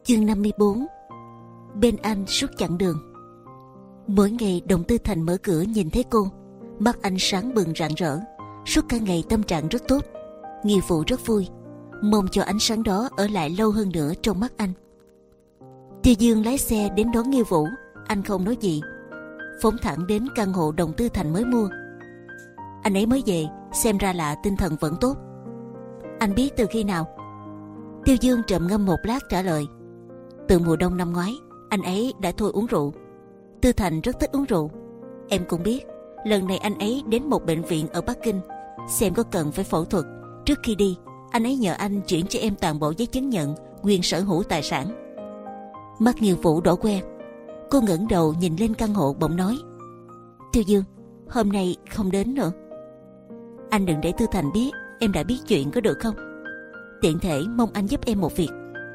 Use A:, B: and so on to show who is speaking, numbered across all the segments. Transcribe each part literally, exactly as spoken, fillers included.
A: Chương năm mươi bốn. Bên anh suốt chặng đường. Mỗi ngày Đồng Tư Thành mở cửa nhìn thấy cô, mắt anh sáng bừng rạng rỡ. Suốt cả ngày tâm trạng rất tốt, Nghiêu Vũ rất vui, mong cho ánh sáng đó ở lại lâu hơn nữa trong mắt anh. Tiêu Dương lái xe đến đón Nghiêu Vũ, anh không nói gì, phóng thẳng đến căn hộ Đồng Tư Thành mới mua. Anh ấy mới về, xem ra là tinh thần vẫn tốt. Anh biết từ khi nào? Tiêu Dương trầm ngâm một lát trả lời. Từ mùa đông năm ngoái, anh ấy đã thôi uống rượu. Tư Thành rất thích uống rượu. Em cũng biết, lần này anh ấy đến một bệnh viện ở Bắc Kinh, xem có cần phải phẫu thuật. Trước khi đi, anh ấy nhờ anh chuyển cho em toàn bộ giấy chứng nhận quyền sở hữu tài sản. Mắt Nghiêu Vũ đỏ que. Cô ngẩng đầu nhìn lên căn hộ bỗng nói: Tiêu Dương, hôm nay không đến nữa. Anh đừng để Tư Thành biết em đã biết chuyện, có được không? Tiện thể mong anh giúp em một việc.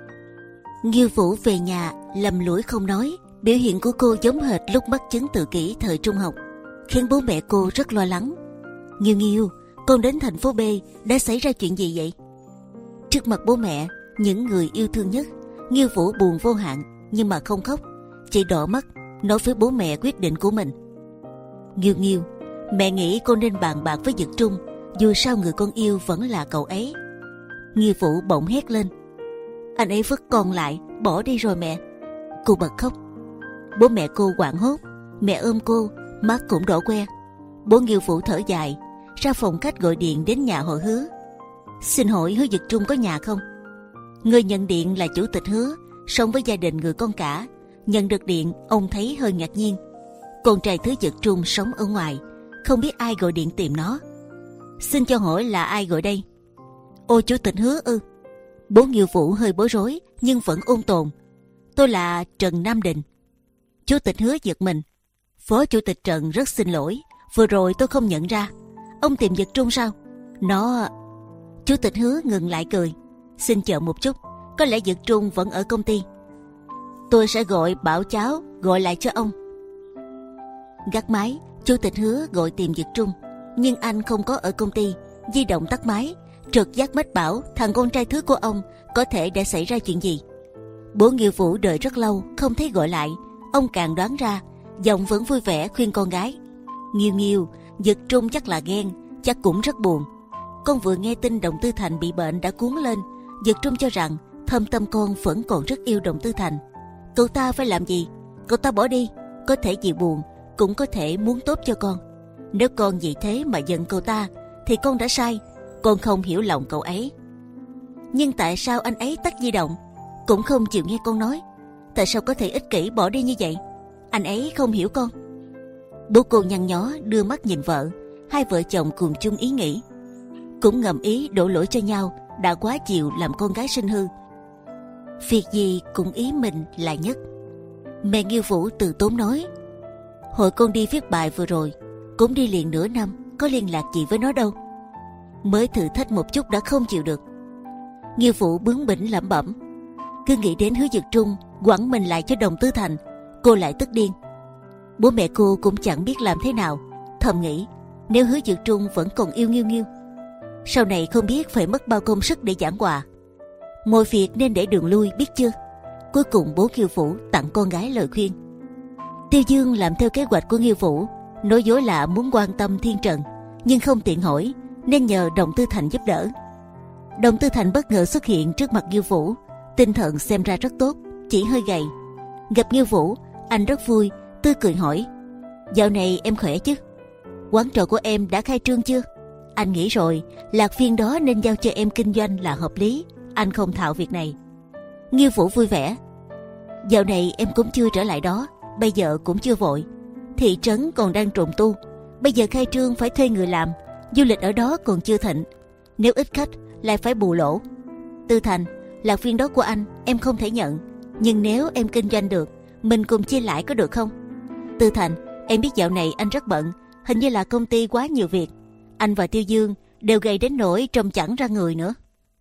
A: Nghiêu Vũ về nhà lầm lũi không nói. Biểu hiện của cô giống hệt lúc mắc chứng tự kỷ thời trung học, khiến bố mẹ cô rất lo lắng. Nghiêu Nghiêu, con đến thành phố B đã xảy ra chuyện gì vậy? Trước mặt bố mẹ, những người yêu thương nhất, Nghiêu Vũ buồn vô hạn nhưng mà không khóc, chỉ đỏ mắt nói với bố mẹ quyết định của mình. Nghiêu Nghiêu, mẹ nghĩ con nên bàn bạc với Dực Trung, dù sao người con yêu vẫn là cậu ấy. Nghiêu Vũ bỗng hét lên: Anh ấy vứt con lại, bỏ đi rồi mẹ. Cô bật khóc. Bố mẹ cô hoảng hốt, mẹ ôm cô, mắt cũng đỏ que. Bố Nghiêu Vũ thở dài, ra phòng khách gọi điện đến nhà họ Hứa. Xin hỏi Hứa Dực Trung có nhà không? Người nhận điện là chủ tịch Hứa, sống với gia đình người con cả. Nhận được điện, ông thấy hơi ngạc nhiên. Con trai Thứ Dực Trung sống ở ngoài, không biết ai gọi điện tìm nó. Xin cho hỏi là ai gọi đây? Ô, chủ tịch Hứa ư? Bố Nghiêu Vũ hơi bối rối nhưng vẫn ôn tồn. Tôi là Trần Nam Định. Chủ tịch Hứa giật mình. Phó chủ tịch Trần rất xin lỗi, vừa rồi tôi không nhận ra. Ông tìm Dực Trung sao? Nó... Chủ tịch Hứa ngừng lại cười. Xin chờ một chút, có lẽ Dực Trung vẫn ở công ty. Tôi sẽ gọi bảo cháu gọi lại cho ông. Gác máy, chủ tịch Hứa gọi tìm Dực Trung, nhưng anh không có ở công ty. Di động tắt máy, trực giác mách bảo thằng con trai thứ của ông có thể đã xảy ra chuyện gì. Bố Nghiêu Vũ đợi rất lâu không thấy gọi lại, ông càng đoán ra, giọng vẫn vui vẻ khuyên con gái: Nghiêu Nghiêu, Dực Trung chắc là ghen, chắc cũng rất buồn. Con vừa nghe tin Đồng Tư Thành bị bệnh đã cuốn lên. Dực Trung cho rằng thâm tâm con vẫn còn rất yêu Đồng Tư Thành. Cậu ta phải làm gì? Cậu ta bỏ đi, có thể vì buồn, cũng có thể muốn tốt cho con. Nếu con vì thế mà giận cậu ta, thì con đã sai. Con không hiểu lòng cậu ấy. Nhưng tại sao anh ấy tắt di động, cũng không chịu nghe con nói? Tại sao có thể ích kỷ bỏ đi như vậy? Anh ấy không hiểu con. Bố cô nhăn nhó đưa mắt nhìn vợ. Hai vợ chồng cùng chung ý nghĩ, cũng ngầm ý đổ lỗi cho nhau đã quá chịu làm con gái sinh hư. Việc gì cũng ý mình là nhất. Mẹ Nghiêu Vũ từ tốn nói: Hồi con đi viết bài vừa rồi, cũng đi liền nửa năm, có liên lạc gì với nó đâu. Mới thử thách một chút đã không chịu được. Nghiêu Vũ bướng bỉnh lẩm bẩm. Cứ nghĩ đến Hứa Dực Trung quẳng mình lại cho Đồng Tư Thành, cô lại tức điên. Bố mẹ cô cũng chẳng biết làm thế nào, thầm nghĩ nếu Hứa Dực Trung vẫn còn yêu Nghiêu Nghiêu, sau này không biết phải mất bao công sức để giảng hòa. Mọi việc nên để đường lui, biết chưa? Cuối cùng bố Nghiêu Vũ tặng con gái lời khuyên. Tiêu Dương làm theo kế hoạch của Nghiêu Vũ, nói dối là muốn quan tâm Thiên Trần, nhưng không tiện hỏi nên nhờ Đồng Tư Thành giúp đỡ. Đồng Tư Thành bất ngờ xuất hiện trước mặt Nghiêu Vũ, tinh thần xem ra rất tốt, chỉ hơi gầy. Gặp Nghiêu Vũ, anh rất vui, tươi cười hỏi: Dạo này em khỏe chứ? Quán trọ của em đã khai trương chưa? Anh nghĩ rồi, lạc viên đó nên giao cho em kinh doanh là hợp lý. Anh không thạo việc này. Nghiêu Vũ vui vẻ: Dạo này em cũng chưa trở lại đó, bây giờ cũng chưa vội. Thị trấn còn đang trùng tu, bây giờ khai trương phải thuê người làm. Du lịch ở đó còn chưa thịnh, nếu ít khách lại phải bù lỗ. Tư Thành, lạc viên đó của anh em không thể nhận, nhưng nếu em kinh doanh được, mình cùng chia lãi có được không? Tư Thành, em biết dạo này anh rất bận, hình như là công ty quá nhiều việc. Anh và Tiêu Dương đều gầy đến nỗi trông chẳng ra người nữa.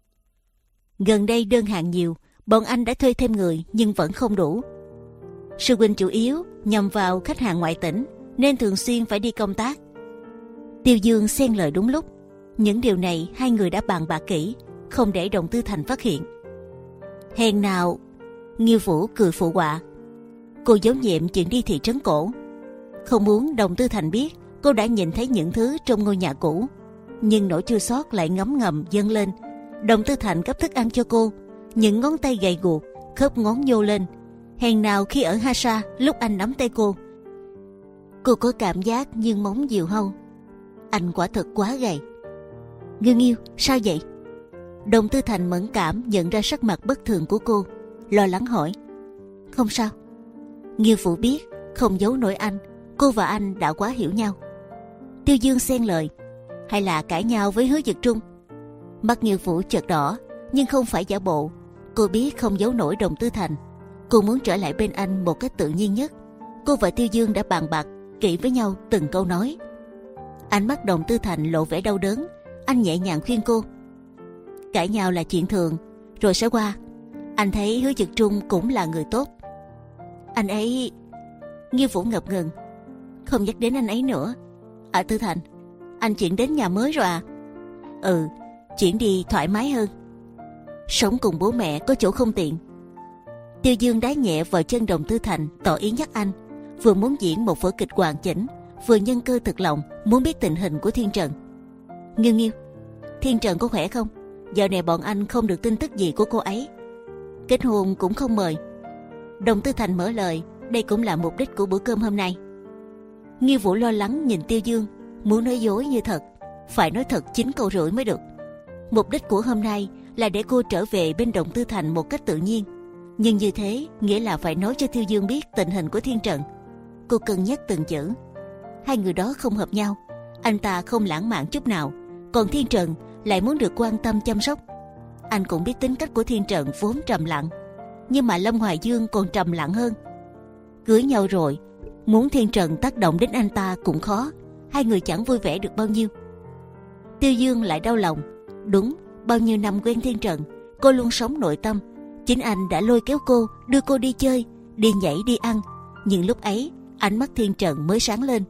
A: Gần đây đơn hàng nhiều, bọn anh đã thuê thêm người nhưng vẫn không đủ. Sư huynh chủ yếu nhằm vào khách hàng ngoại tỉnh nên thường xuyên phải đi công tác. Tiêu Dương xen lời đúng lúc. Những điều này hai người đã bàn bạc kỹ, không để Đồng Tư Thành phát hiện. Hèn nào Nghiêu Vũ cười phụ họa. Cô giấu nhiệm chuyện đi thị trấn cổ, không muốn Đồng Tư Thành biết cô đã nhìn thấy những thứ trong ngôi nhà cũ. Nhưng nỗi chua xót lại ngấm ngầm dâng lên. Đồng Tư Thành gấp thức ăn cho cô, những ngón tay gầy guộc, khớp ngón nhô lên. Hèn nào khi ở Ha Sa, lúc anh nắm tay cô, cô có cảm giác như móng diều hâu. Anh quả thật quá gầy. Nghiêu Nghiêu, sao vậy? Đồng Tư Thành mẫn cảm nhận ra sắc mặt bất thường của cô, lo lắng hỏi. Không sao. Nghiêu Vũ biết không giấu nổi anh, cô và anh đã quá hiểu nhau. Tiêu Dương xen lời. Hay là cãi nhau với Hứa Dực Trung? Mắt Nghiêu Vũ chợt đỏ, nhưng không phải giả bộ. Cô biết không giấu nổi Đồng Tư Thành. Cô muốn trở lại bên anh một cách tự nhiên nhất. Cô và Tiêu Dương đã bàn bạc kỹ với nhau từng câu nói. Ánh mắt Đồng Tư Thành lộ vẻ đau đớn. Anh nhẹ nhàng khuyên cô. Cãi nhau là chuyện thường, rồi sẽ qua. Anh thấy Hứa Dực Trung cũng là người tốt. Anh ấy... Nghiêu Vũ ngập ngừng. Không nhắc đến anh ấy nữa. À Tư Thành, anh chuyển đến nhà mới rồi à? Ừ, chuyển đi thoải mái hơn. Sống cùng bố mẹ có chỗ không tiện. Tiêu Dương đá nhẹ vào chân Đồng Tư Thành, tỏ ý nhắc anh. Vừa muốn diễn một vở kịch hoàn chỉnh, vừa nhân cơ thực lòng muốn biết tình hình của Thiên Trần. Nghiêu Nghiêu, Thiên Trần có khỏe không? Giờ này bọn anh không được tin tức gì của cô ấy. Kết hôn cũng không mời. Đồng Tư Thành mở lời. Đây cũng là mục đích của bữa cơm hôm nay. Nghiêu Vũ lo lắng nhìn Tiêu Dương, muốn nói dối như thật, phải nói thật chín câu rưỡi mới được. Mục đích của hôm nay là để cô trở về bên Đồng Tư Thành một cách tự nhiên, nhưng như thế nghĩa là phải nói cho Tiêu Dương biết tình hình của Thiên Trần. Cô cân nhắc từng chữ. Hai người đó không hợp nhau. Anh ta không lãng mạn chút nào, còn Thiên Trần lại muốn được quan tâm chăm sóc. Anh cũng biết tính cách của Thiên Trần vốn trầm lặng, nhưng mà Lâm Hoài Dương còn trầm lặng hơn. Cưới nhau rồi, muốn Thiên Trần tác động đến anh ta cũng khó. Hai người chẳng vui vẻ được bao nhiêu. Tiêu Dương lại đau lòng. Đúng, bao nhiêu năm quen Thiên Trần, cô luôn sống nội tâm. Chính anh đã lôi kéo cô, đưa cô đi chơi, đi nhảy, đi ăn. Nhưng lúc ấy ánh mắt Thiên Trần mới sáng lên.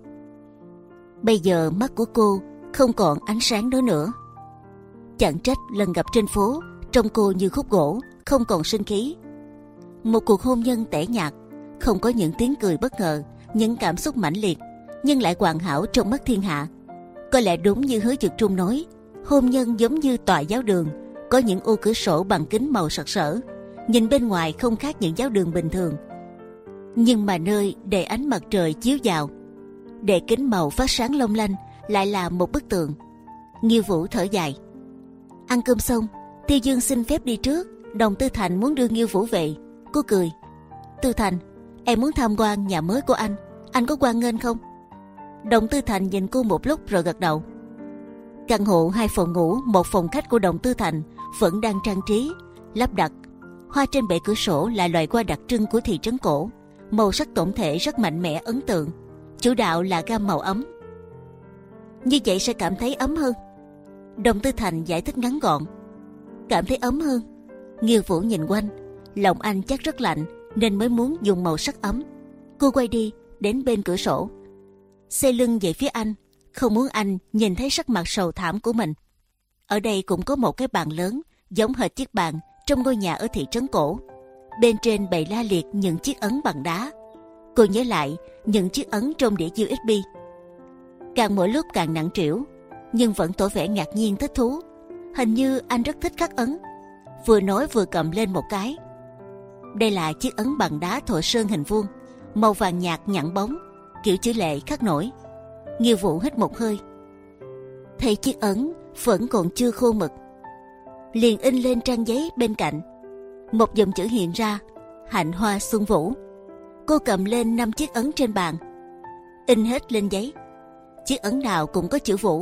A: Bây giờ mắt của cô không còn ánh sáng đó nữa. Chẳng trách lần gặp trên phố, trông cô như khúc gỗ, không còn sinh khí. Một cuộc hôn nhân tẻ nhạt, không có những tiếng cười bất ngờ, những cảm xúc mãnh liệt, nhưng lại hoàn hảo trong mắt thiên hạ. Có lẽ đúng như Hứa Dực Trung nói, hôn nhân giống như tòa giáo đường, có những ô cửa sổ bằng kính màu sặc sỡ, nhìn bên ngoài không khác những giáo đường bình thường, nhưng mà nơi để ánh mặt trời chiếu vào, để kính màu phát sáng long lanh, lại là một bức tường. Nghiêu Vũ thở dài. Ăn cơm xong, Tiêu Dương xin phép đi trước. Đồng Tư Thành muốn đưa Nghiêu Vũ về. Cô cười. Tư Thành, em muốn tham quan nhà mới của anh, anh có hoan nghênh không? Đồng Tư Thành nhìn cô một lúc rồi gật đầu. Căn hộ hai phòng ngủ, một phòng khách của Đồng Tư Thành vẫn đang trang trí, lắp đặt. Hoa trên bệ cửa sổ là loài hoa đặc trưng của thị trấn cổ, màu sắc tổng thể rất mạnh mẽ ấn tượng. Chủ đạo là gam màu ấm. Như vậy sẽ cảm thấy ấm hơn. Đồng Tư Thành giải thích ngắn gọn. Cảm thấy ấm hơn. Nghiêu Vũ nhìn quanh, lòng anh chắc rất lạnh nên mới muốn dùng màu sắc ấm. Cô quay đi đến bên cửa sổ, xoay lưng về phía anh, không muốn anh nhìn thấy sắc mặt sầu thảm của mình. Ở đây cũng có một cái bàn lớn giống hệt chiếc bàn trong ngôi nhà ở thị trấn cổ. Bên trên bày la liệt những chiếc ấn bằng đá. Cô nhớ lại những chiếc ấn trong đĩa u ét bê, càng mỗi lúc càng nặng trĩu, nhưng vẫn tỏ vẻ ngạc nhiên thích thú. Hình như anh rất thích khắc ấn. Vừa nói vừa cầm lên một cái. Đây là chiếc ấn bằng đá thổ sơn hình vuông, màu vàng nhạt nhẵn bóng, kiểu chữ lệ khắc nổi. Nghiêu Vũ hít một hơi, thấy chiếc ấn vẫn còn chưa khô mực, liền in lên trang giấy bên cạnh. Một dòng chữ hiện ra: Hạnh Hoa Xuân Vũ. Cô cầm lên năm chiếc ấn trên bàn, in hết lên giấy. Chiếc ấn nào cũng có chữ Vũ.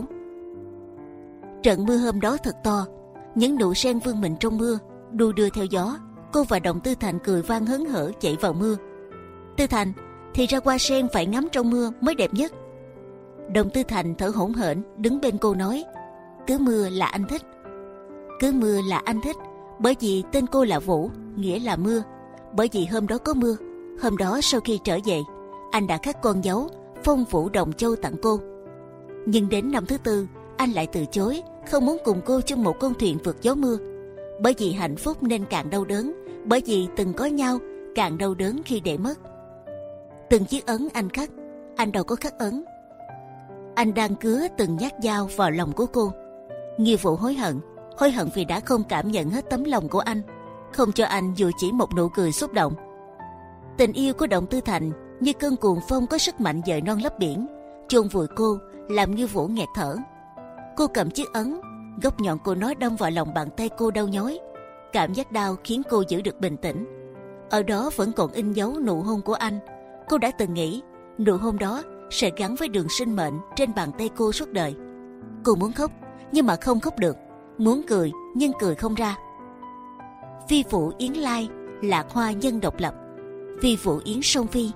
A: Trận mưa hôm đó thật to, những nụ sen vươn mình trong mưa, đu đưa theo gió. Cô và Đồng Tư Thành cười vang hớn hở chạy vào mưa. Tư Thành, thì ra hoa sen phải ngắm trong mưa mới đẹp nhất. Đồng Tư Thành thở hổn hển đứng bên cô nói, cứ mưa là anh thích. Cứ mưa là anh thích, bởi vì tên cô là Vũ, nghĩa là mưa. Bởi vì hôm đó có mưa. Hôm đó sau khi trở về, anh đã khắc con dấu Phong Vũ Đồng Châu tặng cô. Nhưng đến năm thứ tư, anh lại từ chối, không muốn cùng cô trong một con thuyền vượt gió mưa. Bởi vì hạnh phúc nên càng đau đớn, bởi vì từng có nhau càng đau đớn khi để mất. Từng chiếc ấn anh khắc, anh đâu có khắc ấn. Anh đang cứa từng nhát dao vào lòng của cô. Nghiêu Vũ hối hận, hối hận vì đã không cảm nhận hết tấm lòng của anh, không cho anh dù chỉ một nụ cười xúc động. Tình yêu của Động Tư Thành như cơn cuồng phong có sức mạnh dời non lấp biển, chôn vùi cô, làm Nghiêu Vũ nghẹt thở. Cô cầm chiếc ấn, góc nhọn của nó đâm vào lòng bàn tay cô đau nhói. Cảm giác đau khiến cô giữ được bình tĩnh. Ở đó vẫn còn in dấu nụ hôn của anh. Cô đã từng nghĩ nụ hôn đó sẽ gắn với đường sinh mệnh trên bàn tay cô suốt đời. Cô muốn khóc nhưng mà không khóc được, muốn cười nhưng cười không ra. Phi Phụ Yến Lai, lạc hoa nhân độc lập. Phi Phụ Yến Song Phi,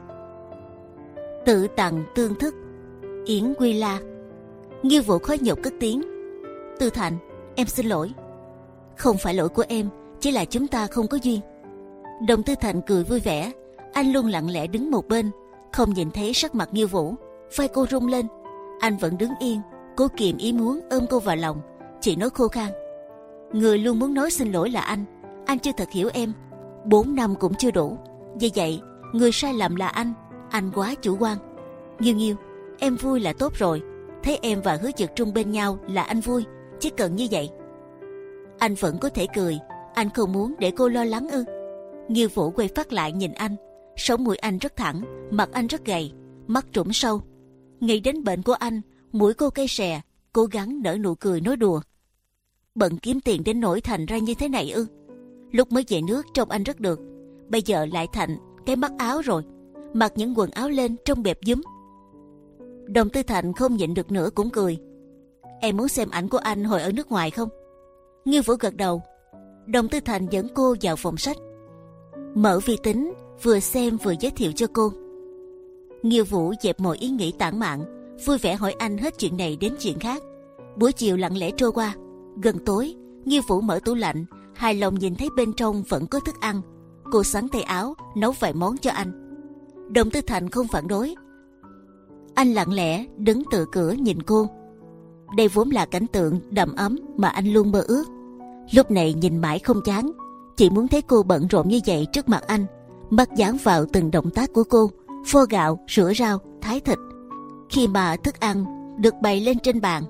A: tự tặng tương thức. Yến Quy La. Nghiêu Vũ khó nhọc cất tiếng. Tư Thành, em xin lỗi. Không phải lỗi của em, chỉ là chúng ta không có duyên. Đồng Tư Thành cười vui vẻ. Anh luôn lặng lẽ đứng một bên, không nhìn thấy sắc mặt Nghiêu Vũ. Vai cô rung lên, anh vẫn đứng yên, cố kìm ý muốn ôm cô vào lòng, chỉ nói khô khan: người luôn muốn nói xin lỗi là anh. Anh chưa thật hiểu em. Bốn năm cũng chưa đủ. Vì vậy, người sai lầm là anh. Anh quá chủ quan. Nghiêu Nghiêu, em vui là tốt rồi. Thấy em và Hứa Dực Trung bên nhau là anh vui. Chỉ cần như vậy. Anh vẫn có thể cười. Anh không muốn để cô lo lắng ư? Nghiêu Vũ quay phát lại nhìn anh. Sống mũi anh rất thẳng, mặt anh rất gầy, mắt trũng sâu. Nghĩ đến bệnh của anh, mũi cô cay xè, cố gắng nở nụ cười nói đùa. Bận kiếm tiền đến nỗi thành ra như thế này ư? Lúc mới về nước trông anh rất được, bây giờ lại thành cái mặc áo rồi, mặc những quần áo lên trông bẹp dúm. Đồng Tư Thành không nhịn được nữa cũng cười. Em muốn xem ảnh của anh hồi ở nước ngoài không? Nghiêu Vũ gật đầu. Đồng Tư Thành dẫn cô vào phòng sách, mở vi tính, vừa xem vừa giới thiệu cho cô. Nghiêu Vũ dẹp mọi ý nghĩ tản mạn, vui vẻ hỏi anh hết chuyện này đến chuyện khác. Buổi chiều lặng lẽ trôi qua. Gần tối, Nghiêu Vũ mở tủ lạnh, hài lòng nhìn thấy bên trong vẫn có thức ăn. Cô sắn tay áo nấu vài món cho anh. Đồng Tư Thành không phản đối. Anh lặng lẽ đứng tựa cửa nhìn cô. Đây vốn là cảnh tượng đầm ấm mà anh luôn mơ ước. Lúc này nhìn mãi không chán, chỉ muốn thấy cô bận rộn như vậy trước mặt anh, mắt dán vào từng động tác của cô, phô gạo, rửa rau, thái thịt. Khi mà thức ăn được bày lên trên bàn,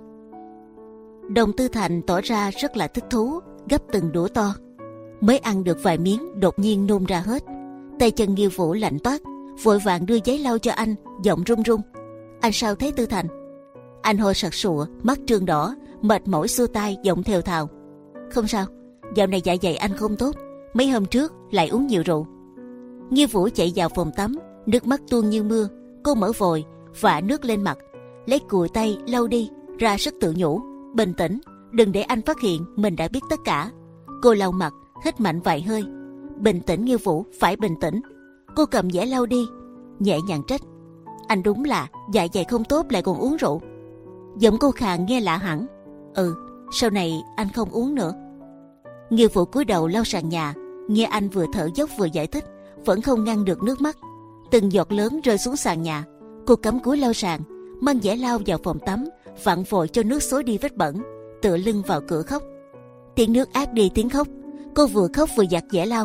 A: Đồng Tư Thành tỏ ra rất là thích thú, gấp từng đũa to. Mới ăn được vài miếng, đột nhiên nôn ra hết. Tay chân Nghiêu Vũ lạnh toát, vội vàng đưa giấy lau cho anh, giọng run run: anh sao thế Tư Thành? Anh hôi sặc sụa, mắt trương đỏ, mệt mỏi xua tay, giọng thều thào: không sao, dạo này dạ dày anh không tốt, mấy hôm trước lại uống nhiều rượu. Nghiêu Vũ chạy vào phòng tắm, nước mắt tuôn như mưa. Cô mở vội, vả nước lên mặt, lấy cùi tay lau đi, ra sức tự nhủ: bình tĩnh, đừng để anh phát hiện mình đã biết tất cả. Cô lau mặt, hít mạnh vài hơi. Bình tĩnh Nghiêu Vũ, phải bình tĩnh. Cô cầm dẻ lau đi, nhẹ nhàng trách: anh đúng là dạ dày không tốt lại còn uống rượu. Giọng cô khàn nghe lạ hẳn. Ừ, sau này anh không uống nữa. Nghiêu Vũ cúi đầu lau sàn nhà, nghe anh vừa thở dốc vừa giải thích, vẫn không ngăn được nước mắt. Từng giọt lớn rơi xuống sàn nhà. Cô cắm cúi lau sàn, mang dẻ lau vào phòng tắm, vặn vội cho nước xối đi vết bẩn, tựa lưng vào cửa khóc. Tiếng nước át đi tiếng khóc. Cô vừa khóc vừa giặt dẻ lau.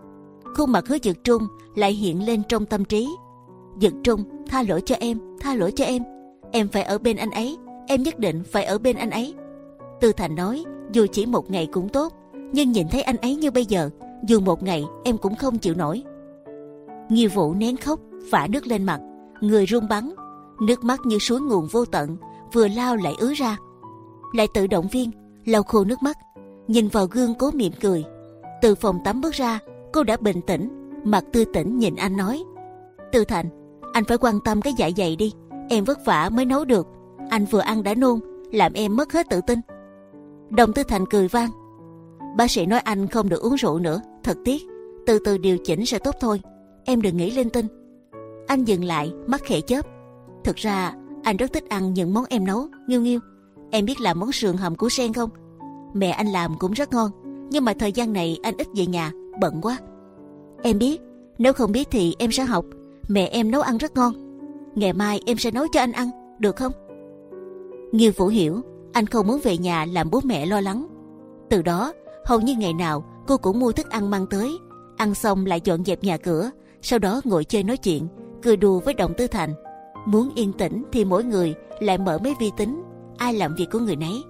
A: Khuôn mặt Hứa Dực Trung lại hiện lên trong tâm trí. Dực Trung, tha lỗi cho em, tha lỗi cho em. Em phải ở bên anh ấy, em nhất định phải ở bên anh ấy. Tư Thành nói, dù chỉ một ngày cũng tốt, nhưng nhìn thấy anh ấy như bây giờ, dù một ngày em cũng không chịu nổi. Nghiêu Vũ nén khóc, vả nước lên mặt, người run bắn, nước mắt như suối nguồn vô tận, vừa lao lại ứa ra. Lại tự động viên, lau khô nước mắt, nhìn vào gương cố mỉm cười. Từ phòng tắm bước ra, cô đã bình tĩnh, mặt tươi tỉnh nhìn anh nói: Tư Thành, anh phải quan tâm cái dạ dày đi, em vất vả mới nấu được, anh vừa ăn đã nôn, làm em mất hết tự tin. Đồng Tư Thành cười vang: bác sĩ nói anh không được uống rượu nữa, thật tiếc, từ từ điều chỉnh sẽ tốt thôi, em đừng nghĩ linh tinh. Anh dừng lại, mắt khẽ chớp. Thực ra anh rất thích ăn những món em nấu. Nghiêu Nghiêu, em biết làm món sườn hầm củ sen không? Mẹ anh làm cũng rất ngon, nhưng mà thời gian này anh ít về nhà, bận quá. Em biết, nếu không biết thì em sẽ học. Mẹ em nấu ăn rất ngon, ngày mai em sẽ nấu cho anh ăn, được không? Nghiêu Vũ hiểu anh không muốn về nhà làm bố mẹ lo lắng. Từ đó hầu như ngày nào cô cũng mua thức ăn mang tới, Ăn xong lại dọn dẹp nhà cửa, sau đó ngồi chơi nói chuyện, cười đùa với Đồng Tư Thành. Muốn yên tĩnh thì mỗi người lại mở máy vi tính, ai làm việc của người nấy.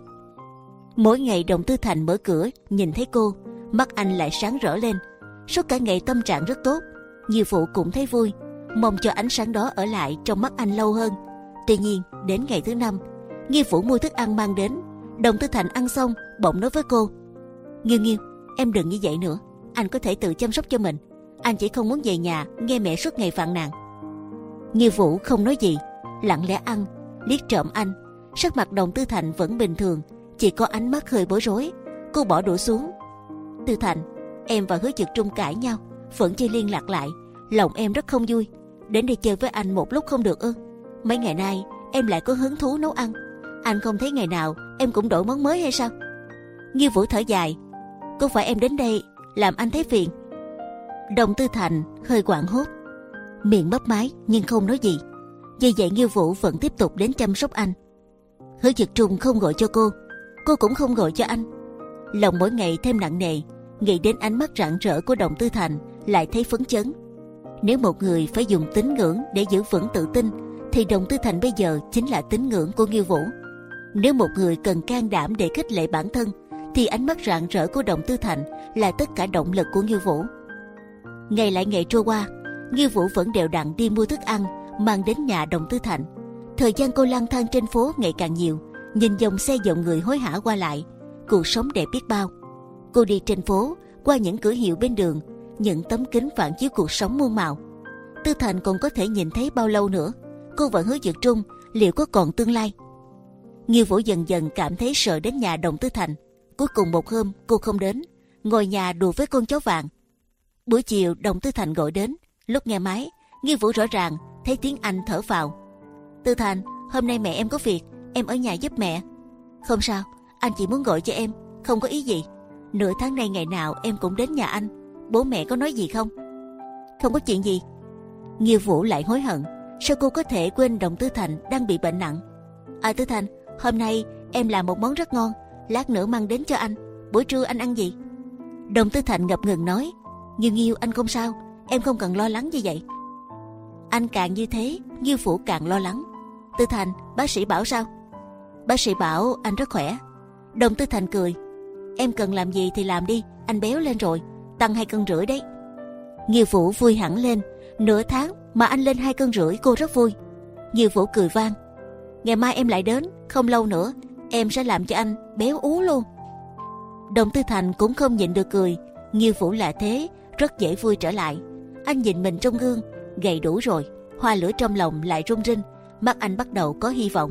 A: Mỗi ngày Đồng Tư Thành mở cửa nhìn thấy cô, mắt anh lại sáng rỡ lên. Suốt cả ngày tâm trạng rất tốt. Như Phụ cũng thấy vui, mong cho ánh sáng đó ở lại trong mắt anh lâu hơn. Tuy nhiên đến ngày thứ năm, Như Phụ mua thức ăn mang đến. Đồng Tư Thành ăn xong bỗng nói với cô: Nghiêu Nghiêu, em đừng như vậy nữa, anh có thể tự chăm sóc cho mình. Anh chỉ không muốn về nhà nghe mẹ suốt ngày phàn nàn. Như Vũ không nói gì, lặng lẽ ăn, liếc trộm anh. Sắc mặt Đồng Tư Thành vẫn bình thường, chỉ có ánh mắt hơi bối rối. Cô bỏ đũa xuống. Tư Thành, em và Hứa Dực Trung cãi nhau, vẫn chưa liên lạc lại. Lòng em rất không vui. Đến đây chơi với anh một lúc không được ư? Mấy ngày nay em lại có hứng thú nấu ăn. Anh không thấy ngày nào em cũng đổi món mới hay sao? Như Vũ thở dài. Có phải em đến đây làm anh thấy phiền? Đồng Tư Thành hơi hoảng hốt, miệng mấp máy nhưng không nói gì. Vì vậy Như Vũ vẫn tiếp tục đến chăm sóc anh. Hứa Dực Trung không gọi cho cô, cô cũng không gọi cho anh. Lòng mỗi ngày thêm nặng nề, nghĩ đến ánh mắt rạng rỡ của Đồng Tư Thành lại thấy phấn chấn. Nếu một người phải dùng tín ngưỡng để giữ vững tự tin, thì Đồng Tư Thành bây giờ chính là tín ngưỡng của Như Vũ. Nếu một người cần can đảm để khích lệ bản thân, thì ánh mắt rạng rỡ của Đồng Tư Thành là tất cả động lực của Như Vũ. Ngày lại ngày trôi qua, Như Vũ vẫn đều đặn đi mua thức ăn mang đến nhà Đồng Tư Thành. Thời gian cô lang thang trên phố ngày càng nhiều, nhìn dòng xe dòng người hối hả qua lại, cuộc sống đẹp biết bao. Cô đi trên phố, qua những cửa hiệu bên đường, những tấm kính phản chiếu cuộc sống muôn màu. Tư Thành còn có thể nhìn thấy bao lâu nữa? Cô và Hứa Dực Trung liệu có còn tương lai? Như Vũ dần dần cảm thấy sợ đến nhà Đồng Tư Thành. Cuối cùng một hôm cô không đến, ngồi nhà đùa với con chó vàng. Buổi chiều Đồng Tư Thành gọi đến. Lúc nghe máy, Như Vũ rõ ràng thấy tiếng anh thở phào. Tư Thành, hôm nay mẹ em có việc, em ở nhà giúp mẹ. Không sao, anh chỉ muốn gọi cho em, không có ý gì. Nửa tháng nay ngày nào em cũng đến nhà anh. Bố mẹ có nói gì không? Không có chuyện gì. Như Vũ lại hối hận, sao cô có thể quên Đồng Tư Thành đang bị bệnh nặng. À Tư Thành, hôm nay em làm một món rất ngon, lát nữa mang đến cho anh. Buổi trưa anh ăn gì? Đồng Tư Thành ngập ngừng nói. Như Nghiêu, anh không sao, em không cần lo lắng như vậy. Anh càng như thế, Như Vũ càng lo lắng. Tư Thành, bác sĩ bảo sao? Bác sĩ bảo anh rất khỏe. Đồng Tư Thành cười. Em cần làm gì thì làm đi, anh béo lên rồi, tăng hai cân rưỡi đấy. Như Vũ vui hẳn lên. Nửa tháng mà anh lên hai cân rưỡi, cô rất vui. Như Vũ cười vang. Ngày mai em lại đến, không lâu nữa em sẽ làm cho anh béo ú luôn. Đồng Tư Thành cũng không nhịn được cười. Như Vũ là thế, rất dễ vui trở lại. Anh nhìn mình trong gương, gầy đủ rồi, hoa lửa trong lòng lại rung rinh, mắt anh bắt đầu có hy vọng.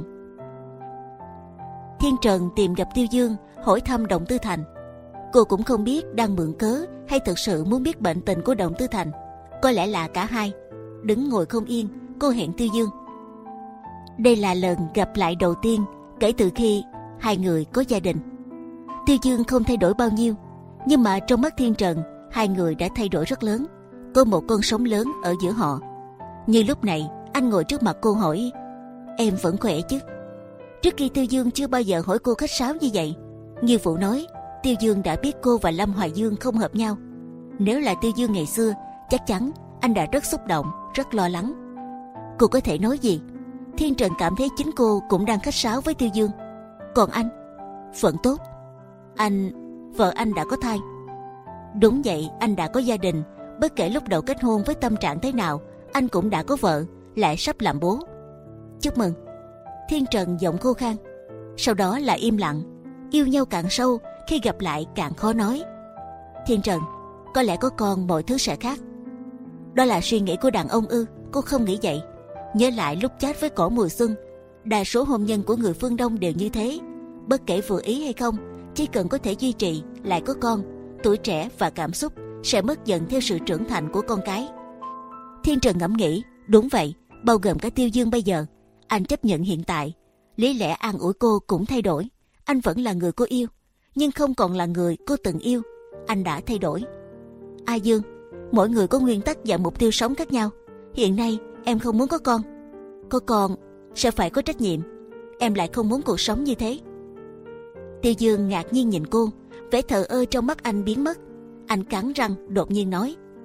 A: Thiên Trần tìm gặp Tiêu Dương, hỏi thăm Đồng Tư Thành. Cô cũng không biết đang mượn cớ hay thực sự muốn biết bệnh tình của Đồng Tư Thành. Có lẽ là cả hai. Đứng ngồi không yên, cô hẹn Tiêu Dương. Đây là lần gặp lại đầu tiên kể từ khi hai người có gia đình. Tiêu Dương không thay đổi bao nhiêu, nhưng mà trong mắt Thiên Trần, hai người đã thay đổi rất lớn. Có một con sóng lớn ở giữa họ. Như lúc này, anh ngồi trước mặt cô hỏi: Em vẫn khỏe chứ? Trước khi Tiêu Dương chưa bao giờ hỏi cô khách sáo như vậy. Như Vũ nói, Tiêu Dương đã biết cô và Lâm Hoài Dương không hợp nhau. Nếu là Tiêu Dương ngày xưa, chắc chắn anh đã rất xúc động, rất lo lắng. Cô có thể nói gì? Thiên Trần cảm thấy chính cô cũng đang khách sáo với Tiêu Dương. Còn anh? Vẫn tốt. Anh... vợ anh đã có thai. Đúng vậy, anh đã có gia đình. Bất kể lúc đầu kết hôn với tâm trạng thế nào, anh cũng đã có vợ, lại sắp làm bố. Chúc mừng. Thiên Trần giọng khô khan. Sau đó là im lặng. Yêu nhau càng sâu, khi gặp lại càng khó nói. Thiên Trần, có lẽ có con mọi thứ sẽ khác. Đó là suy nghĩ của đàn ông ư? Cô không nghĩ vậy. Nhớ lại lúc chat với Cỏ Mùa Xuân, đa số hôn nhân của người phương Đông đều như thế. Bất kể vừa ý hay không, chỉ cần có thể duy trì lại có con, tuổi trẻ và cảm xúc sẽ mất dần theo sự trưởng thành của con cái. Thiên Trần ngẫm nghĩ, đúng vậy, bao gồm cả Tiêu Dương bây giờ. Anh chấp nhận hiện tại, lý lẽ an ủi cô cũng thay đổi. Anh vẫn là người cô yêu, nhưng không còn là người cô từng yêu. Anh đã thay đổi. A Dương, mỗi người có nguyên tắc và mục tiêu sống khác nhau. Hiện nay em không muốn có con. Có con sẽ phải có trách nhiệm. Em lại không muốn cuộc sống như thế. Tiêu Dương ngạc nhiên nhìn cô, vẻ thờ ơ trong mắt anh biến mất. Anh cắn răng đột nhiên nói: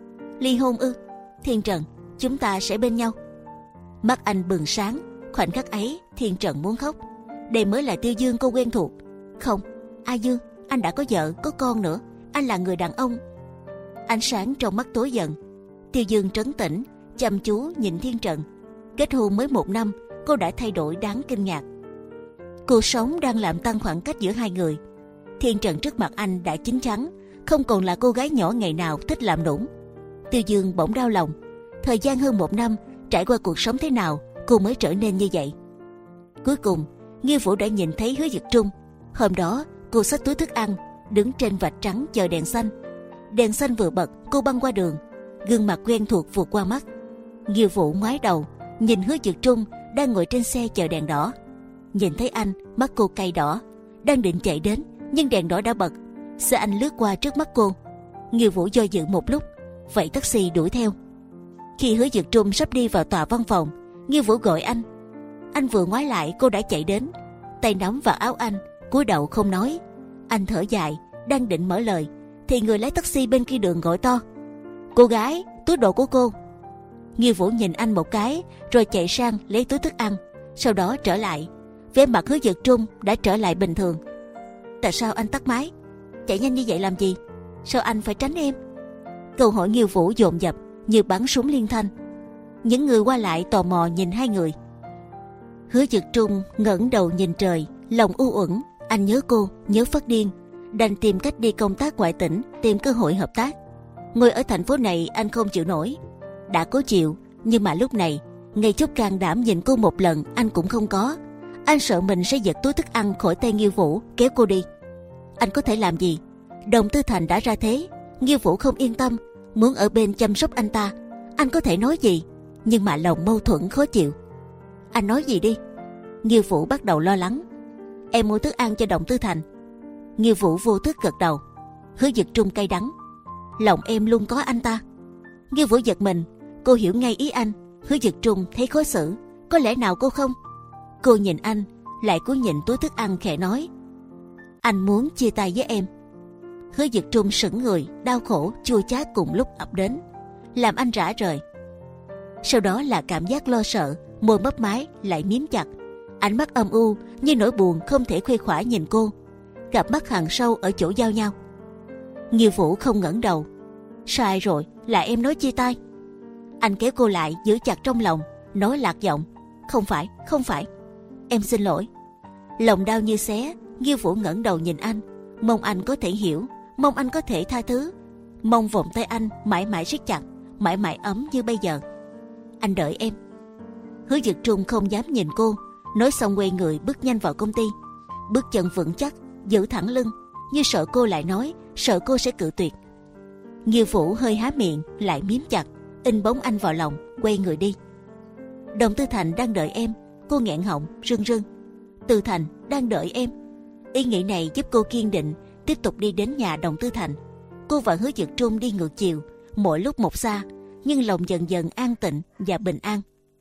A: Ly hôn ư? Thiên Trần, chúng ta sẽ bên nhau. Mắt anh bừng sáng. Khoảnh khắc ấy Thiên Trần muốn khóc. Đây mới là Tiêu Dương cô quen thuộc. Không, A Dương, anh đã có vợ có con nữa. Anh là người đàn ông. Ánh sáng trong mắt tối dần. Tiêu Dương trấn tĩnh, chăm chú nhìn Thiên Trần. Kết hôn mới một năm, cô đã thay đổi đáng kinh ngạc. Cuộc sống đang làm tăng khoảng cách giữa hai người. Thiên Trần trước mặt anh đã chín chắn, không còn là cô gái nhỏ ngày nào thích làm nũng. Tiêu Dương bỗng đau lòng. Thời gian hơn một năm, trải qua cuộc sống thế nào, cô mới trở nên như vậy. Cuối cùng, Nghiêu Vũ đã nhìn thấy Hứa Dực Trung. Hôm đó, cô xách túi thức ăn, đứng trên vạch trắng chờ đèn xanh. Đèn xanh vừa bật, cô băng qua đường, gương mặt quen thuộc vụt qua mắt. Nghiêu Vũ ngoái đầu, nhìn Hứa Dực Trung đang ngồi trên xe chờ đèn đỏ. Nhìn thấy anh, mắt cô cay đỏ, đang định chạy đến, nhưng đèn đỏ đã bật. Xe anh lướt qua trước mắt cô. Nghiêu Vũ do dự một lúc, vậy taxi đuổi theo. Khi Hứa Dực Trung sắp đi vào tòa văn phòng, Nghiêu Vũ gọi anh. Anh vừa ngoái lại, cô đã chạy đến, tay nắm vào áo anh, cúi đầu không nói. Anh thở dài, đang định mở lời, thì người lái taxi bên kia đường gọi to: Cô gái, túi đồ của cô. Nghiêu Vũ nhìn anh một cái, rồi chạy sang lấy túi thức ăn, sau đó trở lại. Vẻ mặt Hứa Dực Trung đã trở lại bình thường. Tại sao anh tắt máy? Chạy nhanh như vậy làm gì? Sao anh phải tránh em? Câu hỏi Nghiêu Vũ dồn dập như bắn súng liên thanh. Những người qua lại tò mò nhìn hai người. Hứa Dực Trung ngẩng đầu nhìn trời, lòng u uẩn. Anh nhớ cô, nhớ phát điên, đành tìm cách đi công tác ngoại tỉnh, tìm cơ hội hợp tác. Ngồi ở thành phố này anh không chịu nổi. Đã cố chịu, nhưng mà lúc này ngay chút can đảm nhìn cô một lần anh cũng không có. Anh sợ mình sẽ giật túi thức ăn khỏi tay Nghiêu Vũ, kéo cô đi. Anh có thể làm gì? Đồng Tư Thành đã ra thế. Nghiêu Vũ không yên tâm, muốn ở bên chăm sóc anh ta. Anh có thể nói gì? Nhưng mà lòng mâu thuẫn khó chịu. Anh nói gì đi? Nghiêu Vũ bắt đầu lo lắng. Em mua thức ăn cho Đồng Tư Thành. Nghiêu Vũ vô thức gật đầu. Hứa Dực Trung cay đắng. Lòng em luôn có anh ta. Nghiêu Vũ giật mình, cô hiểu ngay ý anh. Hứa Dực Trung thấy khó xử. Có lẽ nào cô không? Cô nhìn anh, lại cúi nhìn túi thức ăn khẽ nói: Anh muốn chia tay với em. Hứa Dực Trung sững người, đau khổ chua chát cùng lúc ập đến, làm anh rã rời. Sau đó là cảm giác lo sợ, môi mấp máy lại miếm chặt, ánh mắt âm u như nỗi buồn không thể khuây khỏa nhìn cô. Cặp mắt hằn sâu ở chỗ giao nhau. Nghiêu Vũ không ngẩng đầu. Sai rồi, là em nói chia tay. Anh kéo cô lại giữ chặt trong lòng, nói lạc giọng: Không phải, không phải, em xin lỗi. Lòng đau như xé. Nghiêu Vũ ngẩng đầu nhìn anh, mong anh có thể hiểu, mong anh có thể tha thứ, mong vòng tay anh mãi mãi siết chặt, mãi mãi ấm như bây giờ. Anh đợi em. Hứa Dực Trung không dám nhìn cô, nói xong quay người bước nhanh vào công ty, bước chân vững chắc, giữ thẳng lưng, như sợ cô lại nói, sợ cô sẽ cự tuyệt. Nghiêu Vũ hơi há miệng, lại miếm chặt, in bóng anh vào lòng, quay người đi. Đồng Tư Thành đang đợi em. Cô nghẹn họng, rưng rưng. Tư Thành đang đợi em. Ý nghĩ này giúp cô kiên định, tiếp tục đi đến nhà Đồng Tư Thành. Cô và Hứa Dực Trung đi ngược chiều, mỗi lúc một xa, nhưng lòng dần dần an tịnh và bình an.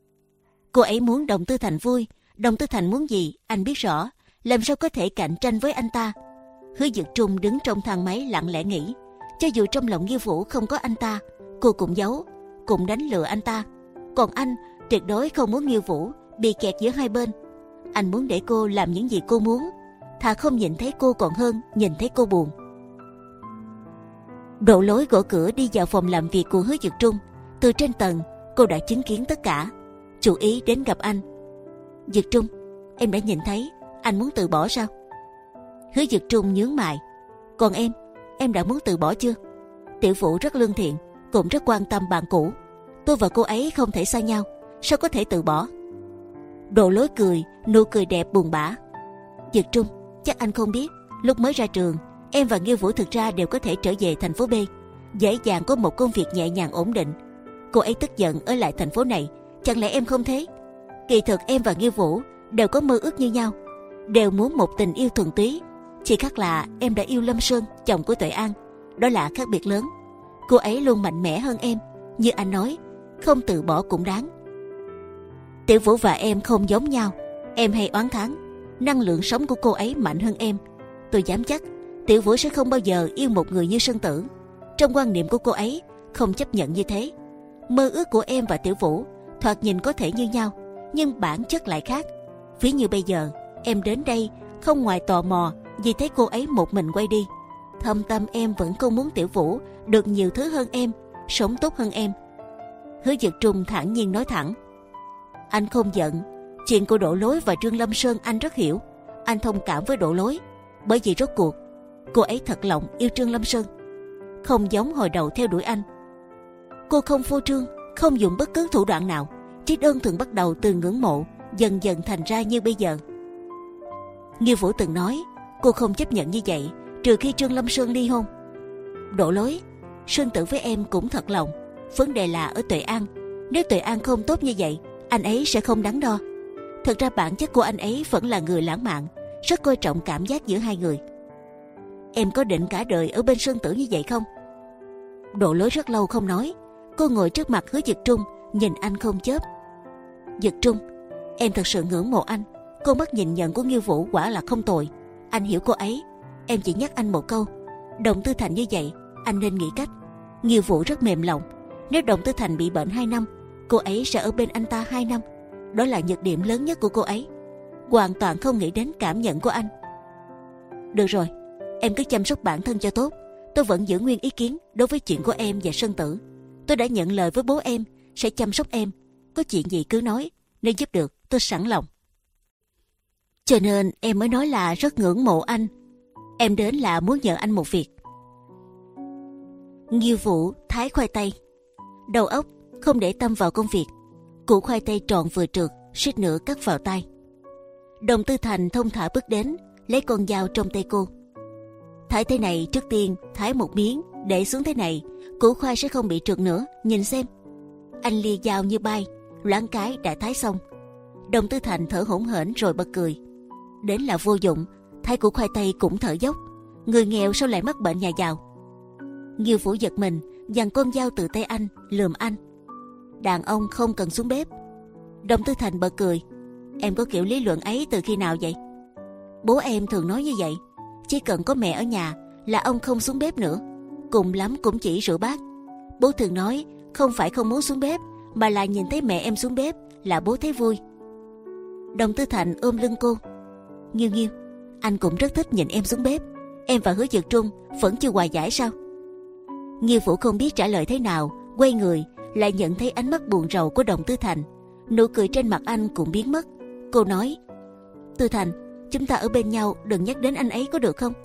A: Cô ấy muốn Đồng Tư Thành vui. Đồng Tư Thành muốn gì anh biết rõ, làm sao có thể cạnh tranh với anh ta. Hứa Dực Trung đứng trong thang máy lặng lẽ nghĩ, cho dù trong lòng Nghiêu Vũ không có anh ta, cô cũng giấu, cũng đánh lừa anh ta. Còn anh tuyệt đối không muốn Nghiêu Vũ bị kẹt giữa hai bên. Anh muốn để cô làm những gì cô muốn, thà không nhìn thấy cô còn hơn nhìn thấy cô buồn. Độ lối gõ cửa đi vào phòng làm việc của Hứa Dực Trung. Từ trên tầng cô đã chứng kiến tất cả, chú ý đến gặp anh. Dực Trung, em đã nhìn thấy anh muốn từ bỏ sao? Hứa Dực Trung nhướng mày. Còn em, em đã muốn từ bỏ chưa? Tiểu Vũ rất lương thiện, cũng rất quan tâm bạn cũ. Tôi và cô ấy không thể xa nhau, sao có thể từ bỏ? Độ lối cười, nụ cười đẹp buồn bã. Dực Trung, chắc anh không biết, lúc mới ra trường, em và Nghiêu Vũ thực ra đều có thể trở về thành phố B, dễ dàng có một công việc nhẹ nhàng ổn định. Cô ấy tức giận ở lại thành phố này, chẳng lẽ em không thế? Kỳ thực em và Nghiêu Vũ đều có mơ ước như nhau, đều muốn một tình yêu thuần túy. Chỉ khác là em đã yêu Lâm Sơn, chồng của Tuệ An, đó là khác biệt lớn. Cô ấy luôn mạnh mẽ hơn em, như anh nói, không từ bỏ cũng đáng. Tiểu Vũ và em không giống nhau. Em hay oán thán, năng lượng sống của cô ấy mạnh hơn em. Tôi dám chắc Tiểu Vũ sẽ không bao giờ yêu một người như Sơn Tử. Trong quan niệm của cô ấy, không chấp nhận như thế. Mơ ước của em và Tiểu Vũ thoạt nhìn có thể như nhau, nhưng bản chất lại khác. Ví như bây giờ em đến đây không ngoài tò mò vì thấy cô ấy một mình quay đi. Thâm tâm em vẫn không muốn Tiểu Vũ được nhiều thứ hơn em, sống tốt hơn em. Hứa Dực Trung thản nhiên nói thẳng. Anh không giận. Chuyện của Đỗ Lối và Trương Lâm Sơn anh rất hiểu. Anh thông cảm với Đỗ Lối, bởi vì rốt cuộc cô ấy thật lòng yêu Trương Lâm Sơn, không giống hồi đầu theo đuổi anh. Cô không phô trương, không dùng bất cứ thủ đoạn nào, chỉ đơn thuần bắt đầu từ ngưỡng mộ, dần dần thành ra như bây giờ. Như Vũ từng nói, cô không chấp nhận như vậy trừ khi Trương Lâm Sơn ly hôn. Đỗ Lối, Sơn Tử với em cũng thật lòng. Vấn đề là ở Tuệ An. Nếu Tuệ An không tốt như vậy, anh ấy sẽ không đắn đo. Thật ra bản chất của anh ấy vẫn là người lãng mạn, rất coi trọng cảm giác giữa hai người. Em có định cả đời ở bên Sơn Tử như vậy không? Đỗ Lối rất lâu không nói. Cô ngồi trước mặt Hứa Dực Trung, nhìn anh không chớp. Dực Trung, em thật sự ngưỡng mộ anh. Con mắt nhìn nhận của Nghiêu Vũ quả là không tồi. Anh hiểu cô ấy. Em chỉ nhắc anh một câu, Đồng Tư Thành như vậy, anh nên nghĩ cách. Nghiêu Vũ rất mềm lòng. Nếu Đồng Tư Thành bị bệnh hai năm, cô ấy sẽ ở bên anh ta hai năm. Đó là nhược điểm lớn nhất của cô ấy. Hoàn toàn không nghĩ đến cảm nhận của anh. Được rồi, em cứ chăm sóc bản thân cho tốt. Tôi vẫn giữ nguyên ý kiến đối với chuyện của em và Sơn Tử. Tôi đã nhận lời với bố em sẽ chăm sóc em. Có chuyện gì cứ nói, nếu giúp được tôi sẵn lòng. Cho nên em mới nói là rất ngưỡng mộ anh. Em đến là muốn nhờ anh một việc. Nghiêu Vũ thái khoai tây, đầu óc không để tâm vào công việc. Củ khoai tây tròn vừa trượt, suýt nữa cắt vào tay. Đồng Tư Thành thông thả bước đến, lấy con dao trong tay cô. Thái thế này, trước tiên thái một miếng, để xuống thế này, củ khoai sẽ không bị trượt nữa. Nhìn xem. Anh lia dao như bay, loáng cái đã thái xong. Đồng Tư Thành thở hổn hển rồi bật cười. Đến là vô dụng, thái củ khoai tây cũng thở dốc. Người nghèo sao lại mắc bệnh nhà giàu? Nghiêu Vũ giật mình, giằng con dao từ tay anh, lườm anh. Đàn ông không cần xuống bếp. Đồng Tư Thành bật cười. Em có kiểu lý luận ấy từ khi nào vậy? Bố em thường nói như vậy. Chỉ cần có mẹ ở nhà là ông không xuống bếp nữa, cùng lắm cũng chỉ rửa bát. Bố thường nói không phải không muốn xuống bếp, mà là nhìn thấy mẹ em xuống bếp là bố thấy vui. Đồng Tư Thành ôm lưng cô. Nghiêu Nghiêu, anh cũng rất thích nhìn em xuống bếp. Em và Hứa Dực Trung vẫn chưa hòa giải sao? Nghiêu Vũ không biết trả lời thế nào, quay người lại nhận thấy ánh mắt buồn rầu của Đồng Tư Thành. Nụ cười trên mặt anh cũng biến mất. Cô nói, Tư Thành, chúng ta ở bên nhau, đừng nhắc đến anh ấy có được không?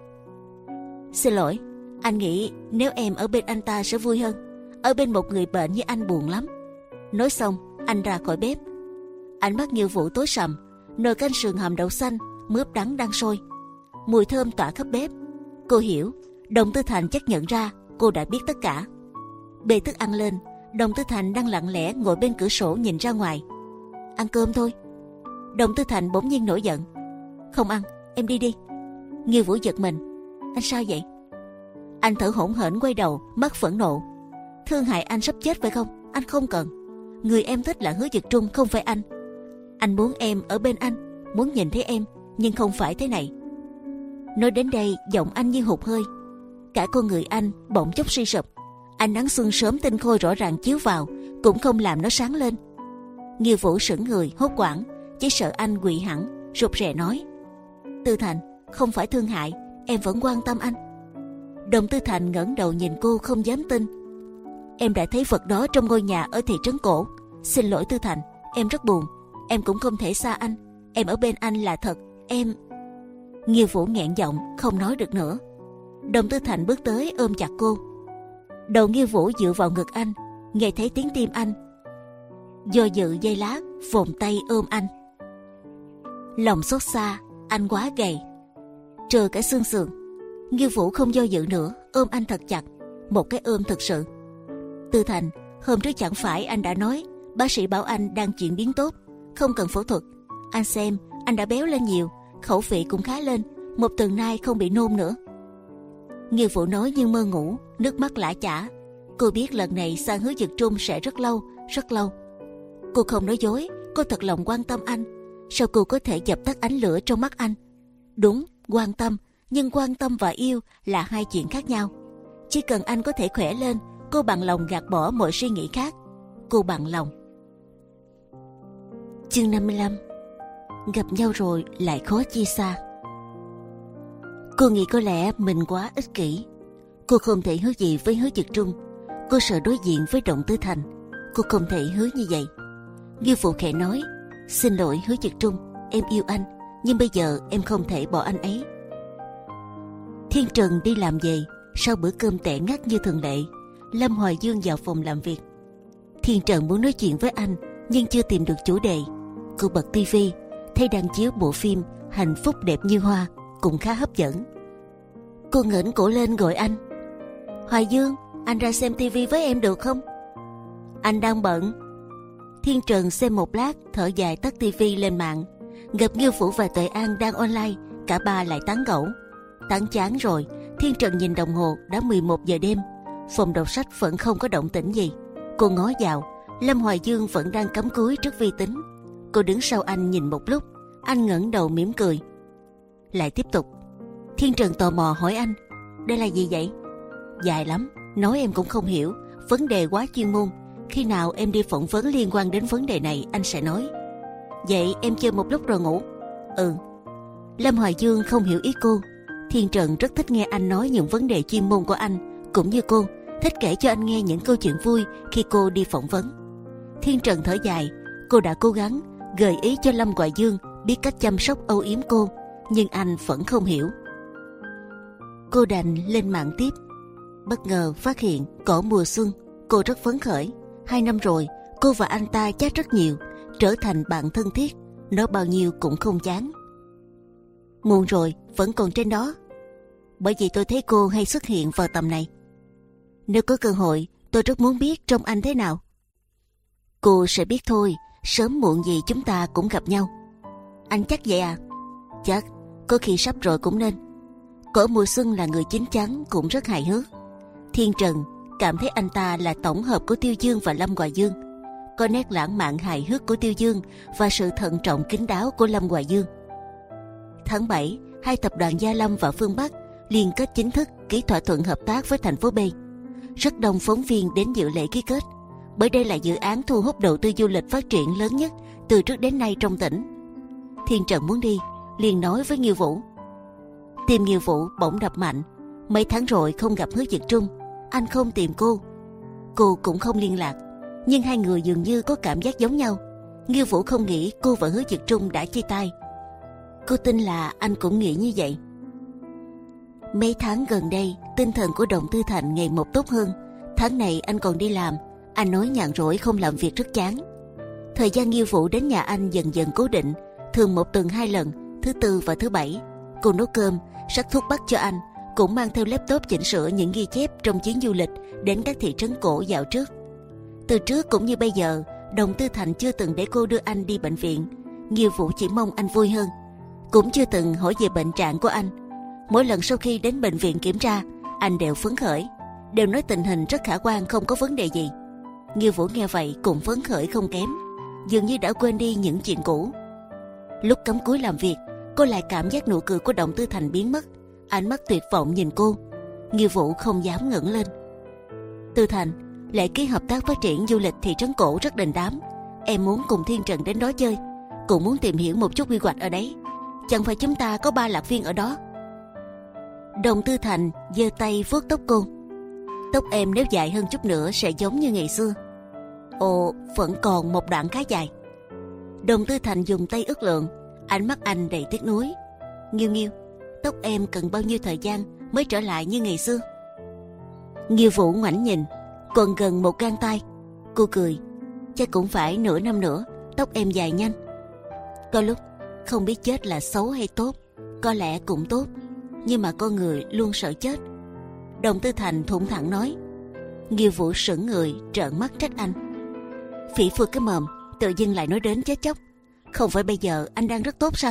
A: Xin lỗi, anh nghĩ nếu em ở bên anh ta sẽ vui hơn. Ở bên một người bệnh như anh buồn lắm. Nói xong, anh ra khỏi bếp. Ánh mắt Nghiêu Vũ tối sầm. Nồi canh sườn hầm đậu xanh mướp đắng đang sôi, mùi thơm tỏa khắp bếp. Cô hiểu, Đồng Tư Thành chắc nhận ra cô đã biết tất cả. Bê thức ăn lên. Đồng Tư Thành đang lặng lẽ ngồi bên cửa sổ nhìn ra ngoài. Ăn cơm thôi. Đồng Tư Thành bỗng nhiên nổi giận. Không ăn, em đi đi. Nghiêu Vũ giật mình. Anh sao vậy? Anh thở hổn hển quay đầu, mắt phẫn nộ. Thương hại anh sắp chết phải không? Anh không cần. Người em thích là Hứa Dực Trung, không phải anh. Anh muốn em ở bên anh, muốn nhìn thấy em, nhưng không phải thế này. Nói đến đây, giọng anh như hụt hơi. Cả con người anh bỗng chốc suy sụp. Ánh nắng xuân sớm tinh khôi rõ ràng chiếu vào cũng không làm nó sáng lên. Nghiêu Vũ sững người hốt hoảng, chỉ sợ anh quỵ hẳn, rụt rè nói: Tư Thành, không phải thương hại, em vẫn quan tâm anh. Đồng Tư Thành ngẩng đầu nhìn cô không dám tin. Em đã thấy vật đó trong ngôi nhà ở thị trấn cổ. Xin lỗi Tư Thành, em rất buồn. Em cũng không thể xa anh. Em ở bên anh là thật. Em... Nghiêu Vũ nghẹn giọng không nói được nữa. Đồng Tư Thành bước tới ôm chặt cô. Đầu Nghiêu Vũ dựa vào ngực anh, nghe thấy tiếng tim anh. Do dự giây lát, vòng tay ôm anh. Lòng xót xa, anh quá gầy, trừ cả xương sườn. Nghiêu Vũ không do dự nữa, ôm anh thật chặt, một cái ôm thực sự. Tư Thành, hôm trước chẳng phải anh đã nói bác sĩ bảo anh đang chuyển biến tốt, không cần phẫu thuật. Anh xem, anh đã béo lên nhiều, khẩu vị cũng khá lên, một tuần nay không bị nôn nữa. Nghiêu Vũ nói như mơ ngủ, nước mắt lã chã. Cô biết lần này sang Hứa Dực Trung sẽ rất lâu, rất lâu. Cô không nói dối, cô thật lòng quan tâm anh. Sao cô có thể dập tắt ánh lửa trong mắt anh? Đúng, quan tâm, nhưng quan tâm và yêu là hai chuyện khác nhau. Chỉ cần anh có thể khỏe lên, Cô bằng lòng gạt bỏ mọi suy nghĩ khác. Cô bằng lòng. Chương năm mươi lăm. Gặp nhau rồi lại khó chia xa. Cô nghĩ có lẽ mình quá ích kỷ. Cô không thể hứa gì với Hứa Dực Trung. Cô sợ đối diện với Động Tư Thành. Cô không thể hứa như vậy. Nghiêu Phụ khẽ nói: xin lỗi Hứa Dực Trung, em yêu anh, nhưng bây giờ em không thể bỏ anh ấy. Thiên Trần đi làm về, sau bữa cơm tẻ ngắt như thường lệ, Lâm Hoài Dương vào phòng làm việc. Thiên Trần muốn nói chuyện với anh, nhưng chưa tìm được chủ đề. Cô bật tivi, thấy đang chiếu bộ phim Hạnh Phúc Đẹp Như Hoa, cũng khá hấp dẫn. Cô ngẩng cổ lên gọi anh: Hoài Dương, anh ra xem tivi với em được không? Anh đang bận. Thiên Trần xem một lát, thở dài tắt tivi lên mạng. Gặp Nghiêu Phủ và Tuệ An đang online, cả ba lại tán gẫu. Tán chán rồi, Thiên Trần nhìn đồng hồ, đã mười một giờ đêm. Phòng đọc sách vẫn không có động tĩnh gì. Cô ngó vào, Lâm Hoài Dương vẫn đang cắm cúi trước vi tính. Cô đứng sau anh nhìn một lúc, anh ngẩng đầu mỉm cười. Lại tiếp tục. Thiên Trần tò mò hỏi anh: đây là gì vậy? Dài lắm, nói em cũng không hiểu, vấn đề quá chuyên môn. Khi nào em đi phỏng vấn liên quan đến vấn đề này anh sẽ nói. Vậy em chơi một lúc rồi ngủ? Ừ. Lâm Hoài Dương không hiểu ý cô. Thiên Trần rất thích nghe anh nói những vấn đề chuyên môn của anh, cũng như cô thích kể cho anh nghe những câu chuyện vui khi cô đi phỏng vấn. Thiên Trần thở dài. Cô đã cố gắng gợi ý cho Lâm Hoài Dương biết cách chăm sóc âu yếm cô, nhưng anh vẫn không hiểu. Cô đành lên mạng tiếp. Bất ngờ phát hiện cỏ mùa xuân. Cô rất phấn khởi. Hai năm rồi, cô và anh ta chat rất nhiều, trở thành bạn thân thiết, nói bao nhiêu cũng không chán. Muộn rồi, vẫn còn trên đó. Bởi vì tôi thấy cô hay xuất hiện vào tầm này. Nếu có cơ hội, tôi rất muốn biết trông anh thế nào. Cô sẽ biết thôi, sớm muộn gì chúng ta cũng gặp nhau. Anh chắc vậy à? Chắc, có khi sắp rồi cũng nên. Cỏ mùa xuân là người chín chắn, cũng rất hài hước. Thiên Trần cảm thấy anh ta là tổng hợp của Tiêu Dương và Lâm Hoài Dương, có nét lãng mạn hài hước của Tiêu Dương và sự thận trọng kín đáo của Lâm Hoài Dương. Tháng bảy, hai tập đoàn Gia Lâm và Phương Bắc liên kết chính thức ký thỏa thuận hợp tác với thành phố B. Rất đông phóng viên đến dự lễ ký kết, bởi đây là dự án thu hút đầu tư du lịch phát triển lớn nhất từ trước đến nay trong tỉnh. Thiên Trần muốn đi, liền nói với Nghiêu Vũ. Tim Nghiêu Vũ bỗng đập mạnh. Mấy tháng rồi không gặp Hứa Dực Trung, anh không tìm cô, cô cũng không liên lạc, nhưng hai người dường như có cảm giác giống nhau. Nghiêu Vũ không nghĩ cô và Hứa Dực Trung đã chia tay. Cô tin là anh cũng nghĩ như vậy. Mấy tháng gần đây, tinh thần của Động Tư Thành ngày một tốt hơn. Tháng này anh còn đi làm, anh nói nhàn rỗi không làm việc rất chán. Thời gian Nghiêu Vũ đến nhà anh dần dần cố định, thường một tuần hai lần, thứ tư và thứ bảy. Cô nấu cơm, sắc thuốc bắc cho anh, cũng mang theo laptop chỉnh sửa những ghi chép trong chuyến du lịch đến các thị trấn cổ dạo trước. Từ trước cũng như bây giờ, Động Tư Thành chưa từng để cô đưa anh đi bệnh viện. Nghiêu Vũ chỉ mong anh vui hơn, cũng chưa từng hỏi về bệnh trạng của anh. Mỗi lần sau khi đến bệnh viện kiểm tra, anh đều phấn khởi, đều nói tình hình rất khả quan, không có vấn đề gì. Nghiêu Vũ nghe vậy cũng phấn khởi không kém, dường như đã quên đi những chuyện cũ. Lúc cắm cúi làm việc, cô lại cảm giác nụ cười của Động Tư Thành biến mất, ánh mắt tuyệt vọng nhìn cô. Nghiêu Vũ không dám ngẩng lên. Tư Thành, lễ ký hợp tác phát triển du lịch thị trấn cổ rất đình đám. Em muốn cùng Thiên Trần đến đó chơi, cũng muốn tìm hiểu một chút quy hoạch ở đấy. Chẳng phải chúng ta có ba lạc viên ở đó? Động Tư Thành giơ tay vuốt tóc cô. Tóc em nếu dài hơn chút nữa sẽ giống như ngày xưa. Ồ, vẫn còn một đoạn khá dài. Động Tư Thành dùng tay ước lượng, ánh mắt anh đầy tiếc nuối. Nghiêu Nghiêu, tóc em cần bao nhiêu thời gian mới trở lại như ngày xưa? Nghiêu Vũ ngoảnh nhìn, còn gần một gang tay. Cô cười, chắc cũng phải nửa năm nữa, tóc em dài nhanh. Có lúc không biết chết là xấu hay tốt, có lẽ cũng tốt, nhưng mà con người luôn sợ chết. Động Tư Thành thủng thẳng nói. Nghiêu Vũ sững người, trợn mắt trách anh. Phỉ phượt cái mồm, tự dưng lại nói đến chết chóc. Không phải bây giờ anh đang rất tốt sao?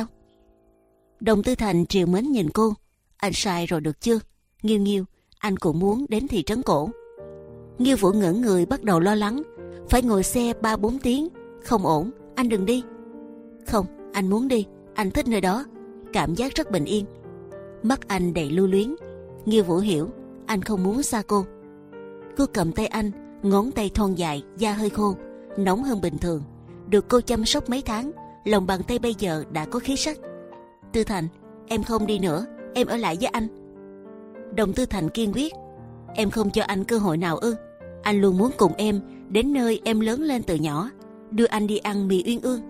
A: Động Tư Thành trìu mến nhìn cô. Anh sai rồi được chưa? Nghiêu Nghiêu, anh cũng muốn đến thị trấn cổ. Nghiêu Vũ ngẩn người, bắt đầu lo lắng. Phải ngồi xe ba bốn tiếng, không ổn, anh đừng đi. Không, anh muốn đi, anh thích nơi đó, cảm giác rất bình yên. Mắt anh đầy lưu luyến. Nghiêu Vũ hiểu, anh không muốn xa cô. Cô cầm tay anh, ngón tay thon dài, da hơi khô, nóng hơn bình thường. Được cô chăm sóc mấy tháng, lòng bàn tay bây giờ đã có khí sắc. Tư Thành, em không đi nữa, em ở lại với anh. Đồng Tư Thành kiên quyết. Em không cho anh cơ hội nào ư? Anh luôn muốn cùng em đến nơi em lớn lên từ nhỏ, đưa anh đi ăn mì uyên ương.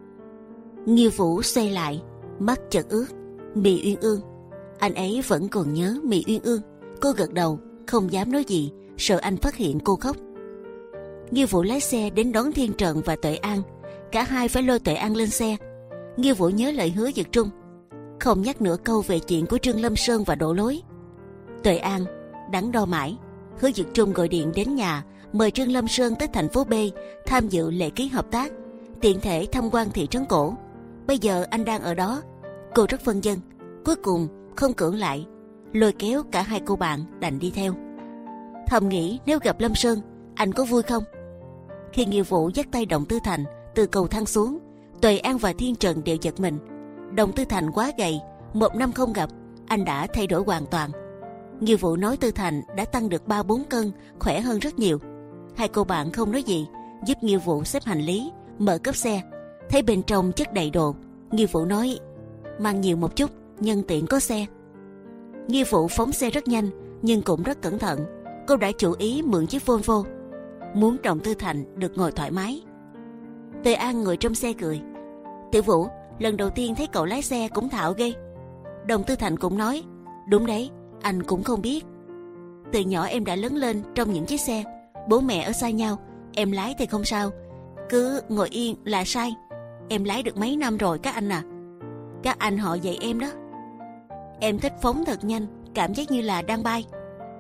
A: Nghiêu Vũ xoay lại, mắt chợt ướt. Mì uyên ương, anh ấy vẫn còn nhớ mì uyên ương. Cô gật đầu, không dám nói gì, sợ anh phát hiện cô khóc. Nghiêu Vũ lái xe đến đón Thiên Trần và Tuệ An. Cả hai phải lôi Tuệ An lên xe. Nghiêu Vũ nhớ lời hứa Dực Trung, không nhắc nửa câu về chuyện của Trương Lâm Sơn và Đỗ Lối. Tuệ An đắn đo mãi. Hứa Dực Trung gọi điện đến nhà mời Trương Lâm Sơn tới thành phố B tham dự lễ ký hợp tác, tiện thể tham quan thị trấn cổ. Bây giờ anh đang ở đó. Cô rất phân vân, cuối cùng không cưỡng lại, lôi kéo cả hai cô bạn đành đi theo. Thầm nghĩ nếu gặp Lâm Sơn, anh có vui không? Khi Nghiêu Vũ dắt tay Đồng Tư Thành từ cầu thang xuống, Tuệ An và Thiên Trần đều giật mình. Đồng Tư Thành quá gầy, một năm không gặp, anh đã thay đổi hoàn toàn. Nghiêu Vũ nói Tư Thành đã tăng được ba bốn cân, khỏe hơn rất nhiều. Hai cô bạn không nói gì, giúp Nghiêu Vũ xếp hành lý, mở cốp xe. Thấy bên trong chất đầy đồ, Nghiêu Vũ nói mang nhiều một chút, nhân tiện có xe. Nghiêu Vũ phóng xe rất nhanh, nhưng cũng rất cẩn thận. Cô đã chủ ý mượn chiếc Volvo, muốn Đồng Tư Thành được ngồi thoải mái. Tuệ An ngồi trong xe cười. Tiểu Vũ, lần đầu tiên thấy cậu lái xe cũng thạo ghê. Đồng Tư Thành cũng nói, đúng đấy, anh cũng không biết. Từ nhỏ em đã lớn lên trong những chiếc xe, bố mẹ ở xa nhau, em lái thì không sao, cứ ngồi yên là sai. Em lái được mấy năm rồi các anh à. Các anh họ dạy em đó. Em thích phóng thật nhanh, cảm giác như là đang bay.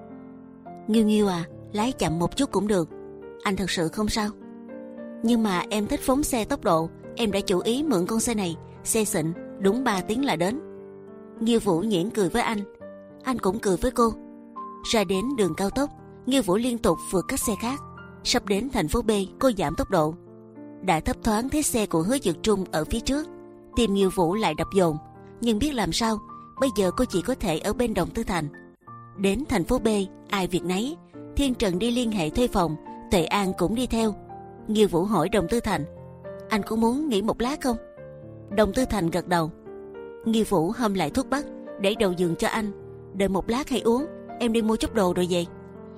A: Nghiêu Nghiêu à, lái chậm một chút cũng được, anh thật sự không sao. Nhưng mà em thích phóng xe tốc độ, em đã chủ ý mượn con xe này, xe xịn, đúng ba tiếng là đến. Nghiêu Vũ nhẽn cười với anh, anh cũng cười với cô. Ra đến đường cao tốc, Nghiêu Vũ liên tục vượt các xe khác. Sắp đến thành phố B, cô giảm tốc độ. Đã thấp thoáng thấy xe của Hứa Dực Trung ở phía trước, tim Nghiêu Vũ lại đập dồn. Nhưng biết làm sao, bây giờ cô chỉ có thể ở bên Đồng Tư Thành. Đến thành phố B, ai việc nấy. Thiên Trần đi liên hệ thuê phòng, Tuệ An cũng đi theo. Nghiêu Vũ hỏi Đồng Tư Thành, anh có muốn nghỉ một lát không? Đồng Tư Thành gật đầu. Nghiêu Vũ hâm lại thuốc bắc, để đầu giường cho anh. Đợi một lát hay uống, em đi mua chút đồ rồi về.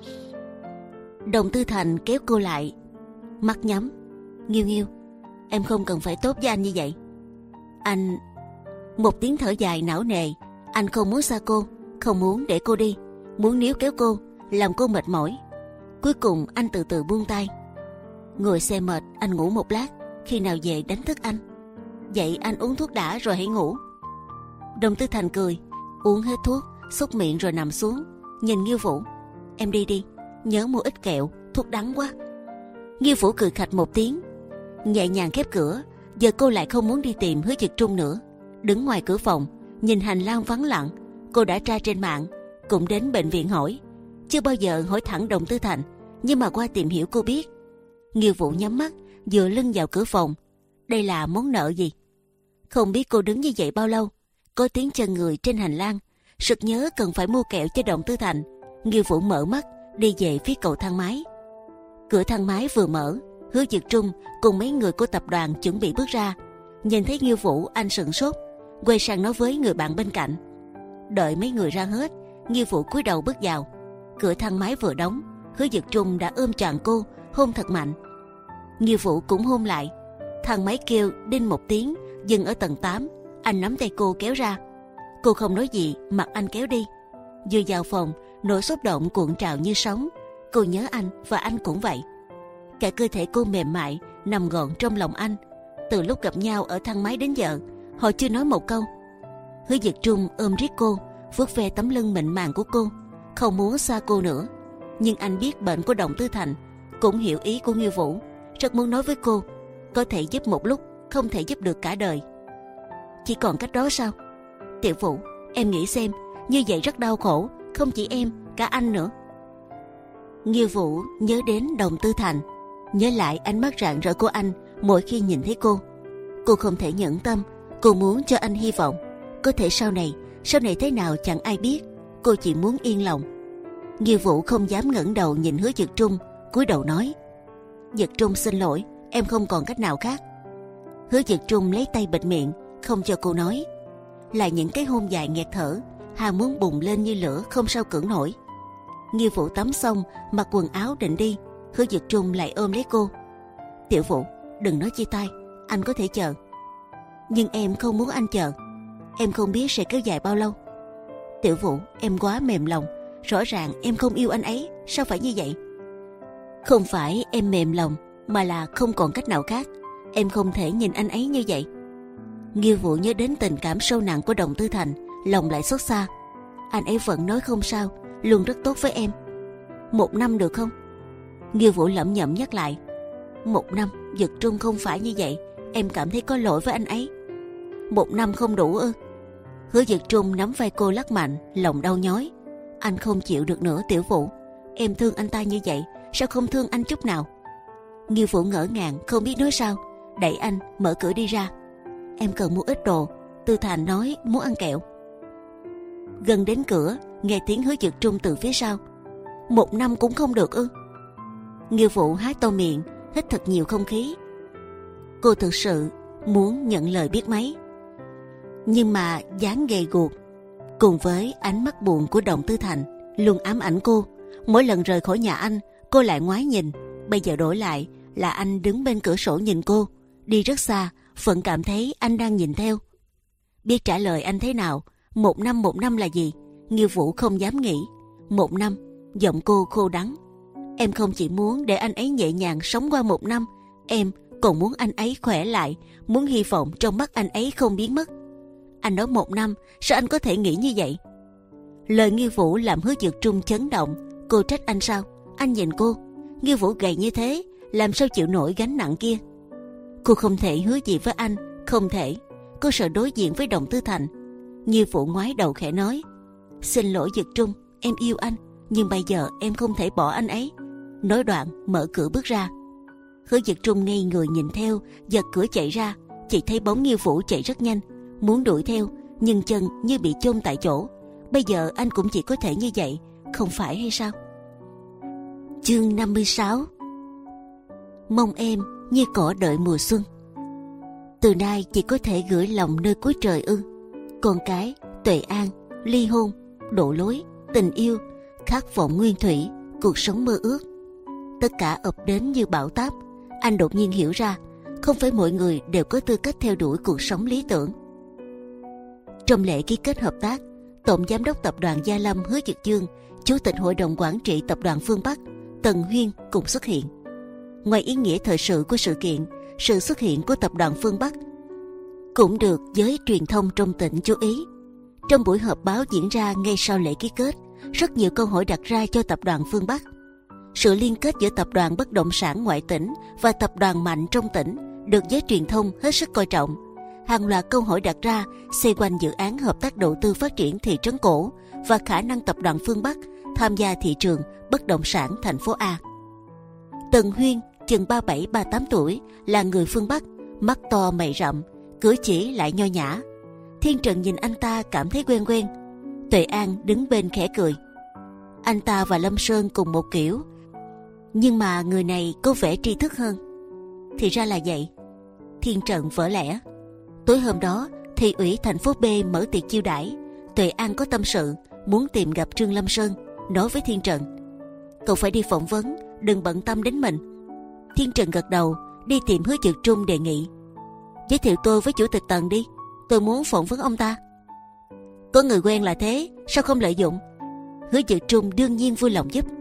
A: Đồng Tư Thành kéo cô lại, mắt nhắm. Nghiêu Nghiêu, em không cần phải tốt với anh như vậy. Anh... Một tiếng thở dài não nề. Anh không muốn xa cô, không muốn để cô đi, muốn níu kéo cô, làm cô mệt mỏi. Cuối cùng anh từ từ buông tay. Ngồi xe mệt, anh ngủ một lát, khi nào về đánh thức anh. Vậy anh uống thuốc đã rồi hãy ngủ. Đồng Tư Thành cười, uống hết thuốc, xúc miệng rồi nằm xuống, nhìn Nghiêu Vũ. Em đi đi, nhớ mua ít kẹo, thuốc đắng quá. Nghiêu Vũ cười khạch một tiếng, nhẹ nhàng khép cửa. Giờ cô lại không muốn đi tìm Hứa Dực Trung nữa. Đứng ngoài cửa phòng, nhìn hành lang vắng lặng. Cô đã tra trên mạng, cũng đến bệnh viện hỏi. Chưa bao giờ hỏi thẳng Đồng Tư Thành, nhưng mà qua tìm hiểu cô biết. Nghiêu Vũ nhắm mắt, dựa lưng vào cửa phòng. Đây là món nợ gì? Không biết cô đứng như vậy bao lâu. Có tiếng chân người trên hành lang, sực nhớ cần phải mua kẹo cho Đồng Tư Thành. Nghiêu Vũ mở mắt, đi về phía cầu thang máy. Cửa thang máy vừa mở, Hứa Dực Trung cùng mấy người của tập đoàn chuẩn bị bước ra. Nhìn thấy Nghiêu Vũ, anh sửng sốt, quay sang nói với người bạn bên cạnh. Đợi mấy người ra hết, Nghiêu Vũ cúi đầu bước vào. Cửa thang máy vừa đóng, Hứa Dực Trung đã ôm trọn cô, hôn thật mạnh. Nghiêu Vũ cũng hôn lại. Thang máy kêu đinh một tiếng, dừng ở tầng tám. Anh nắm tay cô kéo ra. Cô không nói gì, mặc anh kéo đi. Vừa vào phòng, nỗi xúc động cuộn trào như sóng. Cô nhớ anh và anh cũng vậy. Cả cơ thể cô mềm mại nằm gọn trong lòng anh. Từ lúc gặp nhau ở thang máy đến giờ, họ chưa nói một câu. Hứa Dực Trung ôm riết cô, vuốt ve tấm lưng mịn màng của cô, không muốn xa cô nữa. Nhưng anh biết bệnh của Đồng Tư Thành, cũng hiểu ý của Nghiêu Vũ, rất muốn nói với cô, có thể giúp một lúc, không thể giúp được cả đời. Chỉ còn cách đó sao? Tiểu Vũ, em nghĩ xem, như vậy rất đau khổ, không chỉ em, cả anh nữa. Nghiêu Vũ nhớ đến Đồng Tư Thành, nhớ lại ánh mắt rạng rỡ của anh mỗi khi nhìn thấy cô. Cô không thể nhẫn tâm, cô muốn cho anh hy vọng. Có thể sau này, sau này thế nào chẳng ai biết. Cô chỉ muốn yên lòng. Nghiêu Vũ không dám ngẩng đầu nhìn Hứa Dực Trung, cúi đầu nói: Dực Trung xin lỗi, em không còn cách nào khác. Hứa Dực Trung lấy tay bịt miệng, không cho cô nói. Là những cái hôn dài nghẹt thở, ham muốn bùng lên như lửa không sao cưỡng nổi. Nghiêu Vũ tắm xong, mặc quần áo định đi, Hứa Dực Trung lại ôm lấy cô. Tiểu Vũ, đừng nói chia tay, anh có thể chờ. Nhưng em không muốn anh chờ. Em không biết sẽ kéo dài bao lâu. Tiểu Vũ, em quá mềm lòng. Rõ ràng em không yêu anh ấy, sao phải như vậy? Không phải em mềm lòng, mà là không còn cách nào khác. Em không thể nhìn anh ấy như vậy. Nghiêu Vũ nhớ đến tình cảm sâu nặng của Đồng Tư Thành, lòng lại xót xa. Anh ấy vẫn nói không sao, luôn rất tốt với em. Một năm được không? Nghiêu Vũ lẩm nhẩm nhắc lại. Một năm, Dực Trung không phải như vậy. Em cảm thấy có lỗi với anh ấy. Một năm không đủ ư? Hứa Dực Trung nắm vai cô lắc mạnh, lòng đau nhói. Anh không chịu được nữa Tiểu Vũ. Em thương anh ta như vậy, sao không thương anh chút nào? Nghiêu Vũ ngỡ ngàng không biết nói sao, đẩy anh mở cửa đi ra. Em cần mua ít đồ, Tư Thành nói muốn ăn kẹo. Gần đến cửa, nghe tiếng Hứa Dực Trung từ phía sau. Một năm cũng không được ư? Nghiêu Vũ há to miệng, hít thật nhiều không khí. Cô thực sự muốn nhận lời biết mấy, nhưng mà dáng gầy guộc cùng với ánh mắt buồn của Đồng Tư Thành luôn ám ảnh cô. Mỗi lần rời khỏi nhà anh, cô lại ngoái nhìn. Bây giờ đổi lại là anh đứng bên cửa sổ nhìn cô, đi rất xa, vẫn cảm thấy anh đang nhìn theo. Biết trả lời anh thế nào? Một năm một năm là gì? Nghiêu Vũ không dám nghĩ. Một năm, giọng cô khô đắng. Em không chỉ muốn để anh ấy nhẹ nhàng sống qua một năm, em còn muốn anh ấy khỏe lại, muốn hy vọng trong mắt anh ấy không biến mất. Anh nói một năm, sao anh có thể nghĩ như vậy? Lời Nghiêu Vũ làm Hứa Dực Trung chấn động. Cô trách anh sao? Anh nhìn cô, Nghiêu Vũ gầy như thế, làm sao chịu nổi gánh nặng kia? Cô không thể hứa gì với anh, không thể. Cô sợ đối diện với Đồng Tư Thành. Nghiêu Vũ ngoái đầu khẽ nói: Xin lỗi Dực Trung, em yêu anh, nhưng bây giờ em không thể bỏ anh ấy. Nói đoạn mở cửa bước ra. Hứa Dực Trung ngây người nhìn theo, giật cửa chạy ra. Chỉ thấy bóng Nghiêu Vũ chạy rất nhanh, muốn đuổi theo nhưng chân như bị chôn tại chỗ. Bây giờ anh cũng chỉ có thể như vậy, không phải hay sao? Chương năm mươi sáu. Mong em như cỏ đợi mùa xuân. Từ nay chỉ có thể gửi lòng nơi cuối trời ư? Con cái, Tuệ An, ly hôn, đổ lối, tình yêu, khát vọng nguyên thủy, cuộc sống mơ ước, tất cả ập đến như bão táp. Anh đột nhiên hiểu ra, không phải mọi người đều có tư cách theo đuổi cuộc sống lý tưởng. Trong lễ ký kết hợp tác, Tổng Giám đốc Tập đoàn Gia Lâm Hứa Dực Dương, Chủ tịch Hội đồng Quản trị Tập đoàn Phương Bắc Tần Huyên cùng xuất hiện. Ngoài ý nghĩa thời sự của sự kiện, sự xuất hiện của Tập đoàn Phương Bắc cũng được giới truyền thông trong tỉnh chú ý. Trong buổi họp báo diễn ra ngay sau lễ ký kết, rất nhiều câu hỏi đặt ra cho Tập đoàn Phương Bắc. Sự liên kết giữa Tập đoàn Bất động sản ngoại tỉnh và Tập đoàn mạnh trong tỉnh được giới truyền thông hết sức coi trọng. Hàng loạt câu hỏi đặt ra xoay quanh dự án hợp tác đầu tư phát triển thị trấn cổ và khả năng Tập đoàn Phương Bắc tham gia thị trường bất động sản thành phố A. Tần Huyên chừng ba mươi bảy ba mươi tám tuổi, là người phương Bắc, mắt to mày rậm, cử chỉ lại nho nhã. Thiên Trần nhìn anh ta cảm thấy quen quen. Tuệ An đứng bên khẽ cười. Anh ta và Lâm Sơn cùng một kiểu, nhưng mà người này có vẻ tri thức hơn. Thì ra là vậy. Thiên Trần vỡ lẽ. Tối hôm đó, thị ủy thành phố B mở tiệc chiêu đãi. Tuệ An có tâm sự, muốn tìm gặp Trương Lâm Sơn, nói với Thiên Trần: Cậu phải đi phỏng vấn, đừng bận tâm đến mình. Thiên Trần gật đầu, đi tìm Hứa Dực Trung đề nghị: Giới thiệu tôi với Chủ tịch Tần đi, tôi muốn phỏng vấn ông ta. Có người quen là thế, sao không lợi dụng? Hứa Dực Trung đương nhiên vui lòng giúp.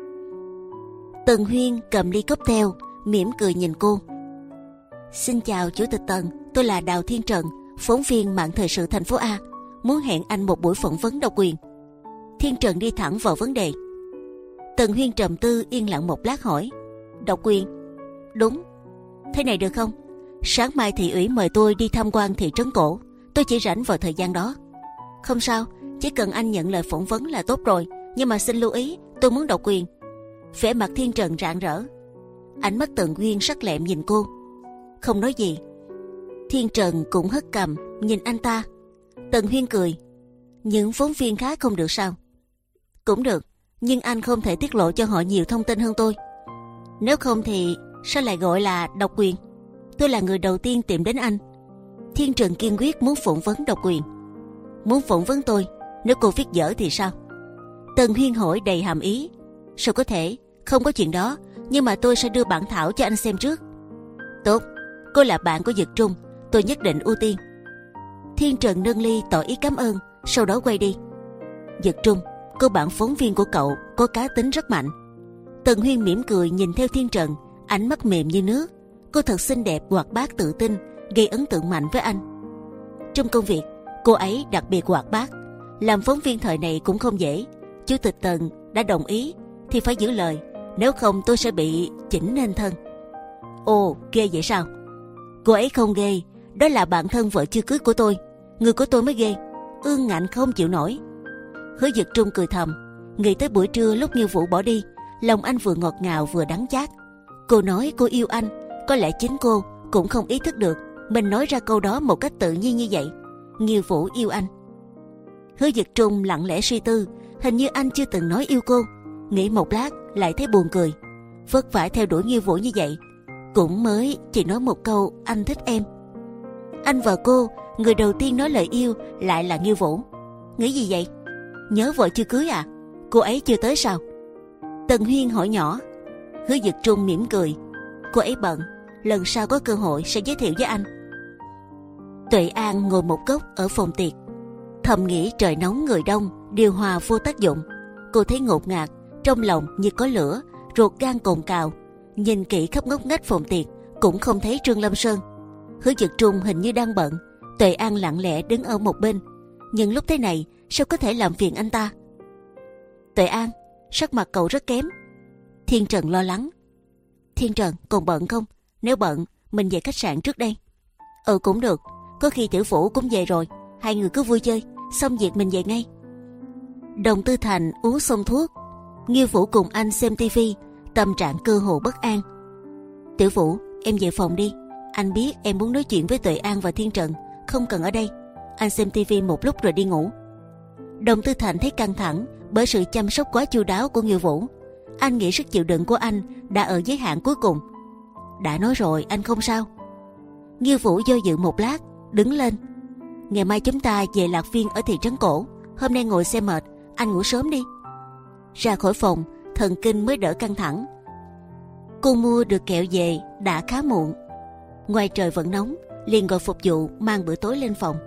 A: Tần Huyên cầm ly cocktail, mỉm cười nhìn cô. Xin chào Chủ tịch Tần, tôi là Đào Thiên Trần, phóng viên mạng thời sự thành phố A, muốn hẹn anh một buổi phỏng vấn độc quyền. Thiên Trần đi thẳng vào vấn đề. Tần Huyên trầm tư yên lặng một lát hỏi: Độc quyền? Đúng. Thế này được không? Sáng mai thị ủy mời tôi đi tham quan thị trấn cổ, tôi chỉ rảnh vào thời gian đó. Không sao, chỉ cần anh nhận lời phỏng vấn là tốt rồi, nhưng mà xin lưu ý, tôi muốn độc quyền. Vẻ mặt Thiên Trần rạng rỡ, ánh mắt Tần Huyên sắc lẹm nhìn cô, không nói gì. Thiên Trần cũng hất cằm nhìn anh ta. Tần Huyên cười: Những phóng viên khác không được sao? Cũng được, nhưng anh không thể tiết lộ cho họ nhiều thông tin hơn tôi. Nếu không thì sao lại gọi là độc quyền? Tôi là người đầu tiên tìm đến anh. Thiên Trần kiên quyết muốn phỏng vấn độc quyền. Muốn phỏng vấn tôi, nếu cô viết dở thì sao? Tần Huyên hỏi đầy hàm ý. Sao có thể? Không có chuyện đó. Nhưng mà tôi sẽ đưa bản thảo cho anh xem trước. Tốt, cô là bạn của Dực Trung, tôi nhất định ưu tiên. Thiên Trần nâng ly tỏ ý cảm ơn, sau đó quay đi. Dực Trung, cô bạn phóng viên của cậu có cá tính rất mạnh. Tần Huyên mỉm cười nhìn theo Thiên Trần, ánh mắt mềm như nước. Cô thật xinh đẹp, hoạt bát, tự tin, gây ấn tượng mạnh với anh. Trong công việc, cô ấy đặc biệt hoạt bát. Làm phóng viên thời này cũng không dễ. Chủ tịch Tần đã đồng ý thì phải giữ lời, nếu không tôi sẽ bị chỉnh nên thân. Ồ, ghê vậy sao? Cô ấy không ghê, đó là bạn thân vợ chưa cưới của tôi. Người của tôi mới ghê. Ương Ngạnh không chịu nổi. Hứa Dực Trung cười thầm, nghĩ tới buổi trưa lúc Nghiêu Vũ bỏ đi, lòng anh vừa ngọt ngào vừa đắng chát. Cô nói cô yêu anh, có lẽ chính cô cũng không ý thức được mình nói ra câu đó một cách tự nhiên như vậy. Nghiêu Vũ yêu anh. Hứa Dực Trung lặng lẽ suy tư, hình như anh chưa từng nói yêu cô. Nghĩ một lát lại thấy buồn cười. Vất vả theo đuổi Nghiêu Vũ như vậy, cũng mới chỉ nói một câu anh thích em. Anh và cô, người đầu tiên nói lời yêu lại là Nghiêu Vũ. Nghĩ gì vậy? Nhớ vợ chưa cưới à? Cô ấy chưa tới sao? Tần Huyên hỏi nhỏ. Hứa Dực Trung mỉm cười. Cô ấy bận, lần sau có cơ hội sẽ giới thiệu với anh. Tuệ An ngồi một góc ở phòng tiệc, thầm nghĩ trời nóng người đông, điều hòa vô tác dụng. Cô thấy ngột ngạt, trong lòng như có lửa, ruột gan cồn cào. Nhìn kỹ khắp ngóc ngách phòng tiệc cũng không thấy Trương Lâm Sơn. Hứa Dực Trung hình như đang bận. Tuệ An lặng lẽ đứng ở một bên, nhưng lúc thế này sao có thể làm phiền anh ta? Tuệ An, sắc mặt cậu rất kém. Thiên Trần lo lắng. Thiên Trần, còn bận không? Nếu bận, mình về khách sạn trước đây. Ừ cũng được, có khi Tiểu Vũ cũng về rồi, hai người cứ vui chơi, xong việc mình về ngay. Đồng Tư Thành uống xong thuốc, Nghiêu Vũ cùng anh xem tivi, tâm trạng cơ hồ bất an. Tiểu Vũ, em về phòng đi. Anh biết em muốn nói chuyện với Tuệ An và Thiên Trần, không cần ở đây. Anh xem tivi một lúc rồi đi ngủ. Đồng Tư Thành thấy căng thẳng bởi sự chăm sóc quá chu đáo của Nghiêu Vũ. Anh nghĩ sức chịu đựng của anh đã ở giới hạn cuối cùng. Đã nói rồi, anh không sao. Nghiêu Vũ do dự một lát, đứng lên. Ngày mai chúng ta về Lạc Viên ở thị trấn cổ. Hôm nay ngồi xe mệt, anh ngủ sớm đi. Ra khỏi phòng, thần kinh mới đỡ căng thẳng. Cô mua được kẹo về đã khá muộn. Ngoài trời vẫn nóng, liền gọi phục vụ mang bữa tối lên phòng.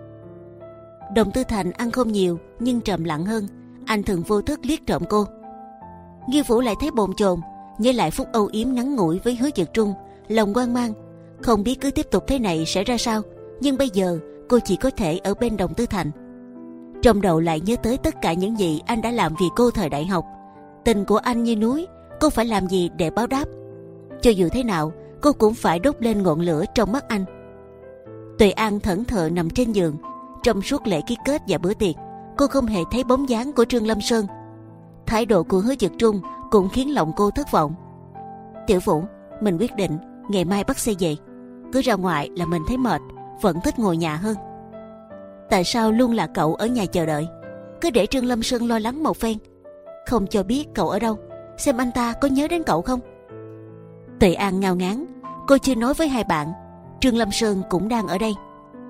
A: Đồng Tư Thành ăn không nhiều nhưng trầm lặng hơn. Anh thường vô thức liếc trộm cô. Nghiêu Vũ lại thấy bồn chồn, nhớ lại phút âu yếm ngắn ngủi với Hứa Dực Trung, lòng hoang mang, không biết cứ tiếp tục thế này sẽ ra sao. Nhưng bây giờ cô chỉ có thể ở bên Đồng Tư Thành. Trong đầu lại nhớ tới tất cả những gì anh đã làm vì cô thời đại học. Tình của anh như núi, cô phải làm gì để báo đáp? Cho dù thế nào, cô cũng phải đốt lên ngọn lửa trong mắt anh. Tuệ An thẫn thờ nằm trên giường. Trong suốt lễ ký kết và bữa tiệc, cô không hề thấy bóng dáng của Trương Lâm Sơn. Thái độ của Hứa Dực Trung cũng khiến lòng cô thất vọng. Tiểu Vũ, mình quyết định ngày mai bắt xe về. Cứ ra ngoài là mình thấy mệt, vẫn thích ngồi nhà hơn. Tại sao luôn là cậu ở nhà chờ đợi? Cứ để Trương Lâm Sơn lo lắng một phen, không cho biết cậu ở đâu, xem anh ta có nhớ đến cậu không. Tuệ An ngao ngán. Cô chưa nói với hai bạn, Trương Lâm Sơn cũng đang ở đây.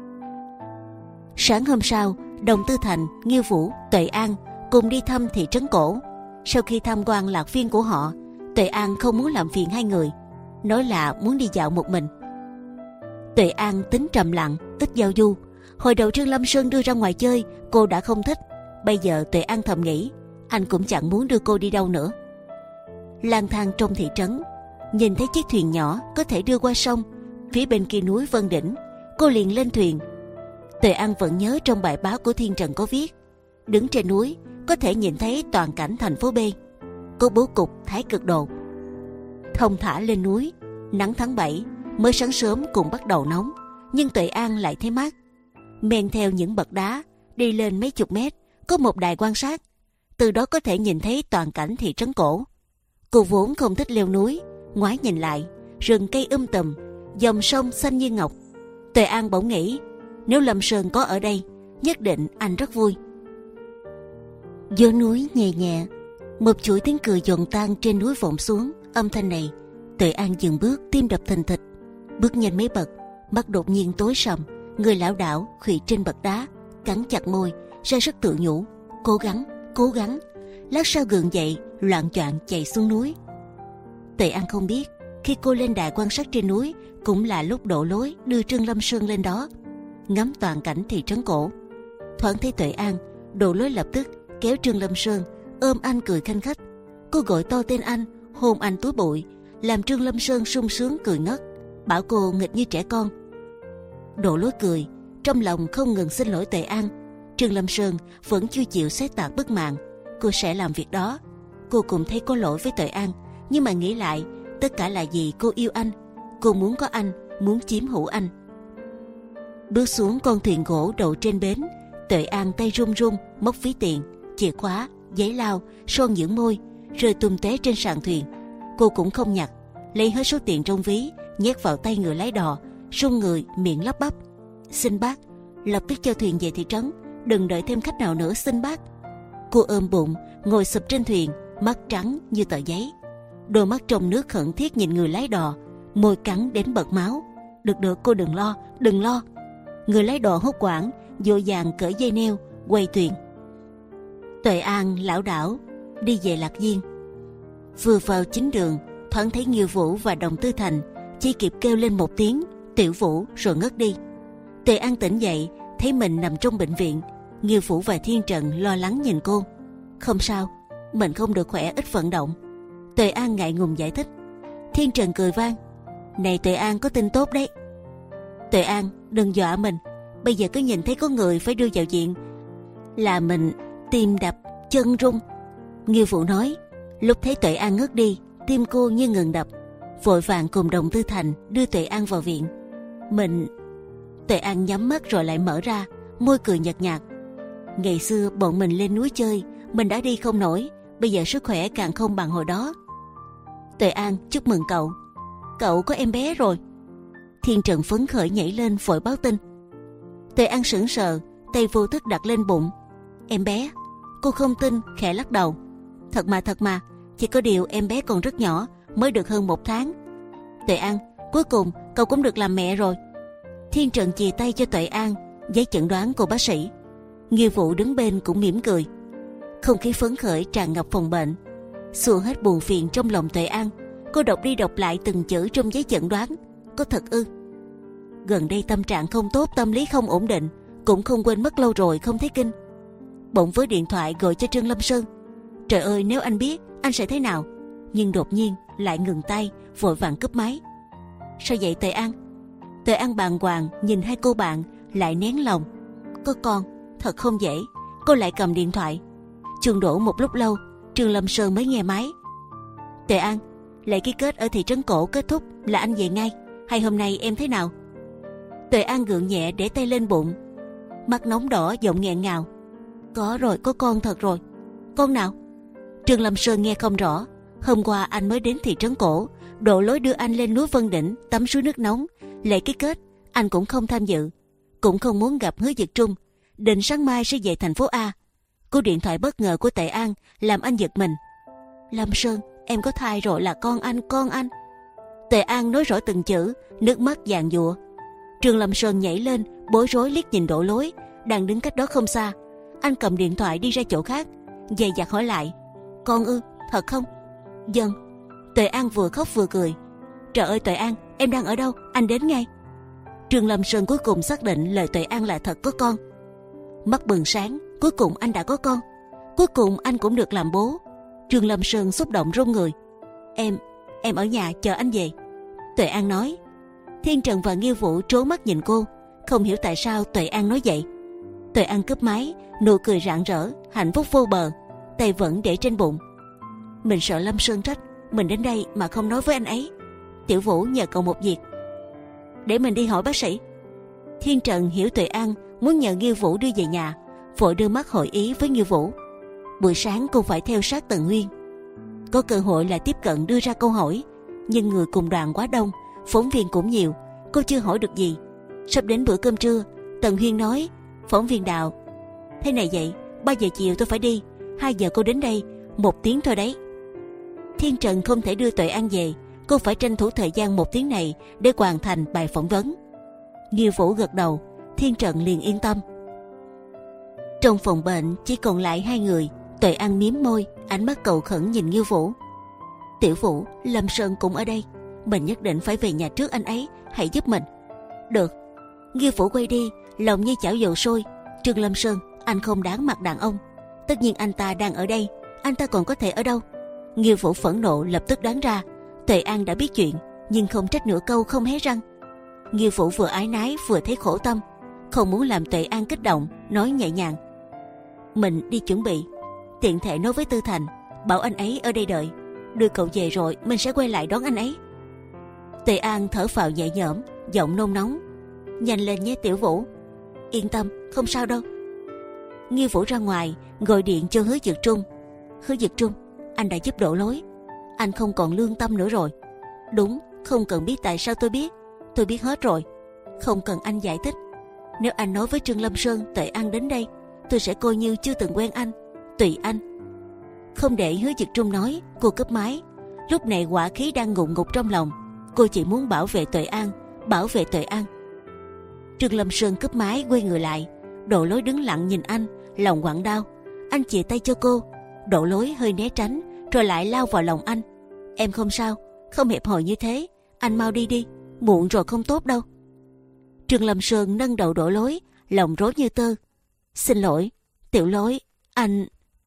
A: Sáng hôm sau, Đồng Tư Thành, Nghiêu Vũ, Tuệ An cùng đi thăm thị trấn cổ. Sau khi tham quan Lạc Viên của họ, Tuệ An không muốn làm phiền hai người, nói là muốn đi dạo một mình. Tuệ An tính trầm lặng, ít giao du. Hồi đầu Trương Lâm Sơn đưa ra ngoài chơi, cô đã không thích. Bây giờ Tuệ An thầm nghĩ, anh cũng chẳng muốn đưa cô đi đâu nữa. Lang thang trong thị trấn, nhìn thấy chiếc thuyền nhỏ có thể đưa qua sông, phía bên kia núi Vân Đỉnh, cô liền lên thuyền. Tuệ An vẫn nhớ trong bài báo của Thiên Trần có viết, đứng trên núi có thể nhìn thấy toàn cảnh thành phố B. Cô bố cục Thái Cực Đồ. Thông thả lên núi, nắng tháng bảy, mới sáng sớm cũng bắt đầu nóng, nhưng Tuệ An lại thấy mát. Men theo những bậc đá đi lên mấy chục mét, có một đài quan sát, từ đó có thể nhìn thấy toàn cảnh thị trấn cổ. Cô vốn không thích leo núi, ngoái nhìn lại, rừng cây um tùm, dòng sông xanh như ngọc. Tuệ An bỗng nghĩ, nếu Lâm Sơn có ở đây, nhất định anh rất vui. Gió núi nhẹ nhẹ, Một chuỗi tiếng cười giòn tan trên núi vọng xuống. Âm thanh này, Tuệ An dừng bước, tim đập thình thịch, bước nhanh mấy bậc, mắt đột nhiên tối sầm, người lảo đảo khuỵu trên bậc đá, cắn chặt môi, ra sức tự nhủ: cố gắng, cố gắng. Lát sau gượng dậy, loạng choạng chạy xuống núi. Tuệ An không biết, khi cô lên đài quan sát trên núi, cũng là lúc Đỗ Lối đưa Trương Lâm Sơn lên đó, ngắm toàn cảnh thị trấn cổ. Thoáng thấy Tuệ An, Đỗ Lối lập tức kéo Trương Lâm Sơn, ôm anh cười khanh khách. Cô gọi to tên anh, hôn anh túi bụi, làm Trương Lâm Sơn sung sướng cười ngất, bảo cô nghịch như trẻ con. Đỗ Lối cười, trong lòng không ngừng xin lỗi Tuệ An. Trương Lâm Sơn vẫn chưa chịu xét tạc bức màn, cô sẽ làm việc đó. Cô cũng thấy có lỗi với Tuệ An, nhưng mà nghĩ lại, tất cả là vì cô yêu anh, cô muốn có anh, muốn chiếm hữu anh. Bước xuống con thuyền gỗ đậu trên bến, Tuệ An tay run run móc ví tiền, chìa khóa, giấy lau, son dưỡng môi rơi tung tóe trên sàn thuyền. Cô cũng không nhặt, lấy hết số tiền trong ví nhét vào tay người lái đò, run người miệng lắp bắp: xin bác, lập tức cho thuyền về thị trấn, đừng đợi thêm khách nào nữa, xin bác. Cô ôm bụng ngồi sụp trên thuyền, mắt trắng như tờ giấy, đôi mắt trong nước khẩn thiết nhìn người lái đò, môi cắn đến bật máu. Được được, cô đừng lo, đừng lo. Người lái đò hốt hoảng vội vàng cởi dây neo, quay thuyền. Tuệ An lảo đảo đi về Lạc Viên. Vừa vào chính đường, thoáng thấy Nghiêu Vũ và Đồng Tư Thành, chỉ kịp kêu lên một tiếng Tiểu Vũ rồi ngất đi. Tuệ An tỉnh dậy, thấy mình nằm trong bệnh viện. Nghiêu Vũ và Thiên Trần lo lắng nhìn cô. Không sao, mình không được khỏe, ít vận động. Tuệ An ngại ngùng giải thích. Thiên Trần cười vang: này Tuệ An, có tin tốt đấy. Tuệ An, đừng dọa mình, bây giờ cứ nhìn thấy có người phải đưa vào viện là mình tim đập chân run. Nghiêu Vũ nói. Lúc thấy Tuệ An ngất đi, tim cô như ngừng đập, vội vàng cùng Đồng Tư Thành đưa Tuệ An vào viện. Mình... Tuệ An nhắm mắt rồi lại mở ra, môi cười nhợt nhạt. Ngày xưa bọn mình lên núi chơi, mình đã đi không nổi, bây giờ sức khỏe càng không bằng hồi đó. Tuệ An, chúc mừng cậu, cậu có em bé rồi. Thiên Trần phấn khởi nhảy lên vội báo tin. Tuệ An sững sờ, tay vô thức đặt lên bụng. Em bé? Cô không tin, khẽ lắc đầu. Thật mà, thật mà, chỉ có điều em bé còn rất nhỏ, mới được hơn một tháng. Tuệ An, cuối cùng cậu cũng được làm mẹ rồi. Thiên Trần chìa tay cho Tuệ An giấy chẩn đoán của bác sĩ. Nghiêu Vũ đứng bên cũng mỉm cười. Không khí phấn khởi tràn ngập phòng bệnh, xua hết buồn phiền trong lòng Tuệ An. Cô đọc đi đọc lại từng chữ trong giấy chẩn đoán. Có thật ư? Gần đây tâm trạng không tốt, tâm lý không ổn định, cũng không quên mất lâu rồi không thấy kinh. Bỗng với điện thoại gọi cho Trương Lâm Sơn. Trời ơi, nếu anh biết anh sẽ thế nào. Nhưng đột nhiên lại ngừng tay, vội vàng cúp máy. Sao vậy Tuệ An? Tuệ An bàng hoàng nhìn hai cô bạn, lại nén lòng. Có con thật không dễ. Cô lại cầm điện thoại. Chuông đổ một lúc lâu, Trương Lâm Sơn mới nghe máy. Tuệ An, lễ ký kết ở thị trấn cổ kết thúc là anh về ngay, hay hôm nay em thế nào? Tuệ An gượng nhẹ để tay lên bụng, mắt nóng đỏ, giọng nghẹn ngào. Có rồi, có con thật rồi. Con nào? Trương Lâm Sơn nghe không rõ. Hôm qua anh mới đến thị trấn cổ, Đỗ Lối đưa anh lên núi Vân Đỉnh tắm suối nước nóng. Lễ ký kết anh cũng không tham dự, cũng không muốn gặp Hứa Dực Trung, định sáng mai sẽ về thành phố A. Cú điện thoại bất ngờ của Tuệ An làm anh giật mình. Lâm Sơn, em có thai rồi, là con anh, con anh. Tuệ An nói rõ từng chữ, nước mắt giàn giụa. Trương Lâm Sơn nhảy lên, bối rối liếc nhìn Đỗ Lối đang đứng cách đó không xa. Anh cầm điện thoại đi ra chỗ khác, dè dặt hỏi lại. Con ư, thật không? Vâng. Tuệ An vừa khóc vừa cười. Trời ơi Tuệ An, em đang ở đâu? Anh đến ngay. Trương Lâm Sơn cuối cùng xác định lời Tuệ An là thật, có con. Mắt bừng sáng, cuối cùng anh đã có con. Cuối cùng anh cũng được làm bố. Trương Lâm Sơn xúc động run người. Em, em ở nhà chờ anh về. Tuệ An nói. Thiên Trần và Nghiêu Vũ trố mắt nhìn cô, không hiểu tại sao Tuệ An nói vậy. Tuệ An cúp máy, nụ cười rạng rỡ, hạnh phúc vô bờ, tay vẫn để trên bụng. Mình sợ Lâm Sơn trách, mình đến đây mà không nói với anh ấy. Tiểu Vũ nhờ cậu một việc, để mình đi hỏi bác sĩ. Thiên Trần hiểu Tuệ An muốn nhờ Nghiêu Vũ đưa về nhà, vội đưa mắt hội ý với Nghiêu Vũ. Buổi sáng cô phải theo sát Tần Huyên, có cơ hội là tiếp cận đưa ra câu hỏi, nhưng người cùng đoàn quá đông, phóng viên cũng nhiều, cô chưa hỏi được gì. Sắp đến bữa cơm trưa, Tần Huyên nói: phóng viên Đào, thế này vậy, ba giờ chiều tôi phải đi, hai giờ cô đến đây, một tiếng thôi đấy. Thiên Trần không thể đưa Tuệ An về, cô phải tranh thủ thời gian một tiếng này để hoàn thành bài phỏng vấn. Nghiêu Vũ gật đầu, Thiên Trần liền yên tâm. Trong phòng bệnh chỉ còn lại hai người. Tuệ An mím môi, ánh mắt cầu khẩn nhìn Nghiêu Vũ. Tiểu Vũ, Lâm Sơn cũng ở đây, mình nhất định phải về nhà trước anh ấy, hãy giúp mình. Được. Nghiêu Vũ quay đi, lòng như chảo dầu sôi. Trương Lâm Sơn, anh không đáng mặt đàn ông. Tất nhiên anh ta đang ở đây, anh ta còn có thể ở đâu? Nghiêu Vũ phẫn nộ lập tức đoán ra Tuệ An đã biết chuyện, nhưng không trách nửa câu không hé răng. Nghiêu Vũ vừa ái nái vừa thấy khổ tâm, không muốn làm Tuệ An kích động, nói nhẹ nhàng: mình đi chuẩn bị, tiện thể nói với Tư Thành, bảo anh ấy ở đây đợi, đưa cậu về rồi mình sẽ quay lại đón anh ấy. Tuệ An thở phào nhẹ nhõm, giọng nôn nóng: nhanh lên nhé Tiểu Vũ. Yên tâm, không sao đâu. Nghiêu Vũ ra ngoài gọi điện cho Hứa Dực Trung. Hứa Dực Trung, anh đã giúp Đỗ Lối, anh không còn lương tâm nữa rồi. Đúng, không cần biết tại sao tôi biết, tôi biết hết rồi, không cần anh giải thích. Nếu anh nói với Trương Lâm Sơn Tuệ An đến đây, tôi sẽ coi như chưa từng quen anh. Tùy anh. Không để Hứa Dực Trung nói, cô cúp máy. Lúc này hỏa khí đang ngụm ngục trong lòng, cô chỉ muốn bảo vệ Tuệ An, bảo vệ Tuệ An. Trương Lâm Sơn cúp máy quay người lại. Đỗ Lối đứng lặng nhìn anh, lòng quặn đau. Anh chìa tay cho cô. Đỗ Lối hơi né tránh, rồi lại lao vào lòng anh. Em không sao, không hẹp hòi như thế, anh mau đi đi, muộn rồi không tốt đâu. Trương Lâm Sơn nâng đầu Đỗ Lối, lòng rối như tơ. Xin lỗi, Tiểu Lối, anh...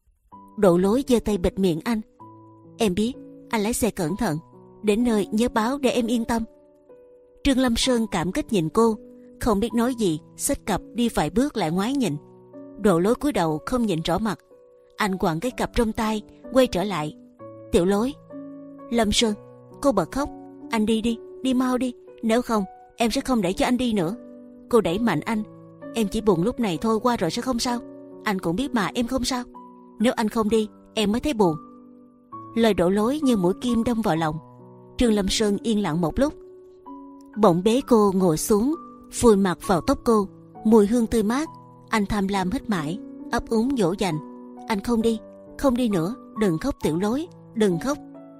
A: Đỗ Lối giơ tay bịt miệng anh. Em biết, anh lái xe cẩn thận, đến nơi nhớ báo để em yên tâm. Trương Lâm Sơn cảm kích nhìn cô, không biết nói gì, xách cặp đi vài bước lại ngoái nhìn. Đỗ Lối cúi đầu không nhìn rõ mặt. Anh quẳng cái cặp trong tay, quay trở lại. Tiểu Lối. Lâm Sơn. Cô bật khóc. Anh đi đi, đi mau đi, nếu không em sẽ không để cho anh đi nữa. Cô đẩy mạnh anh. Em chỉ buồn lúc này thôi, qua rồi sẽ không sao. Anh cũng biết mà, em không sao. Nếu anh không đi, em mới thấy buồn. Lời Đỗ Lối như mũi kim đâm vào lòng. Trương Lâm Sơn yên lặng một lúc, bỗng bế cô ngồi xuống, vùi mặt vào tóc cô, mùi hương tươi mát. Anh tham lam hít mãi, ấp úng dỗ dành. Anh không đi, không đi nữa, đừng khóc Tiểu Lối, đừng khóc.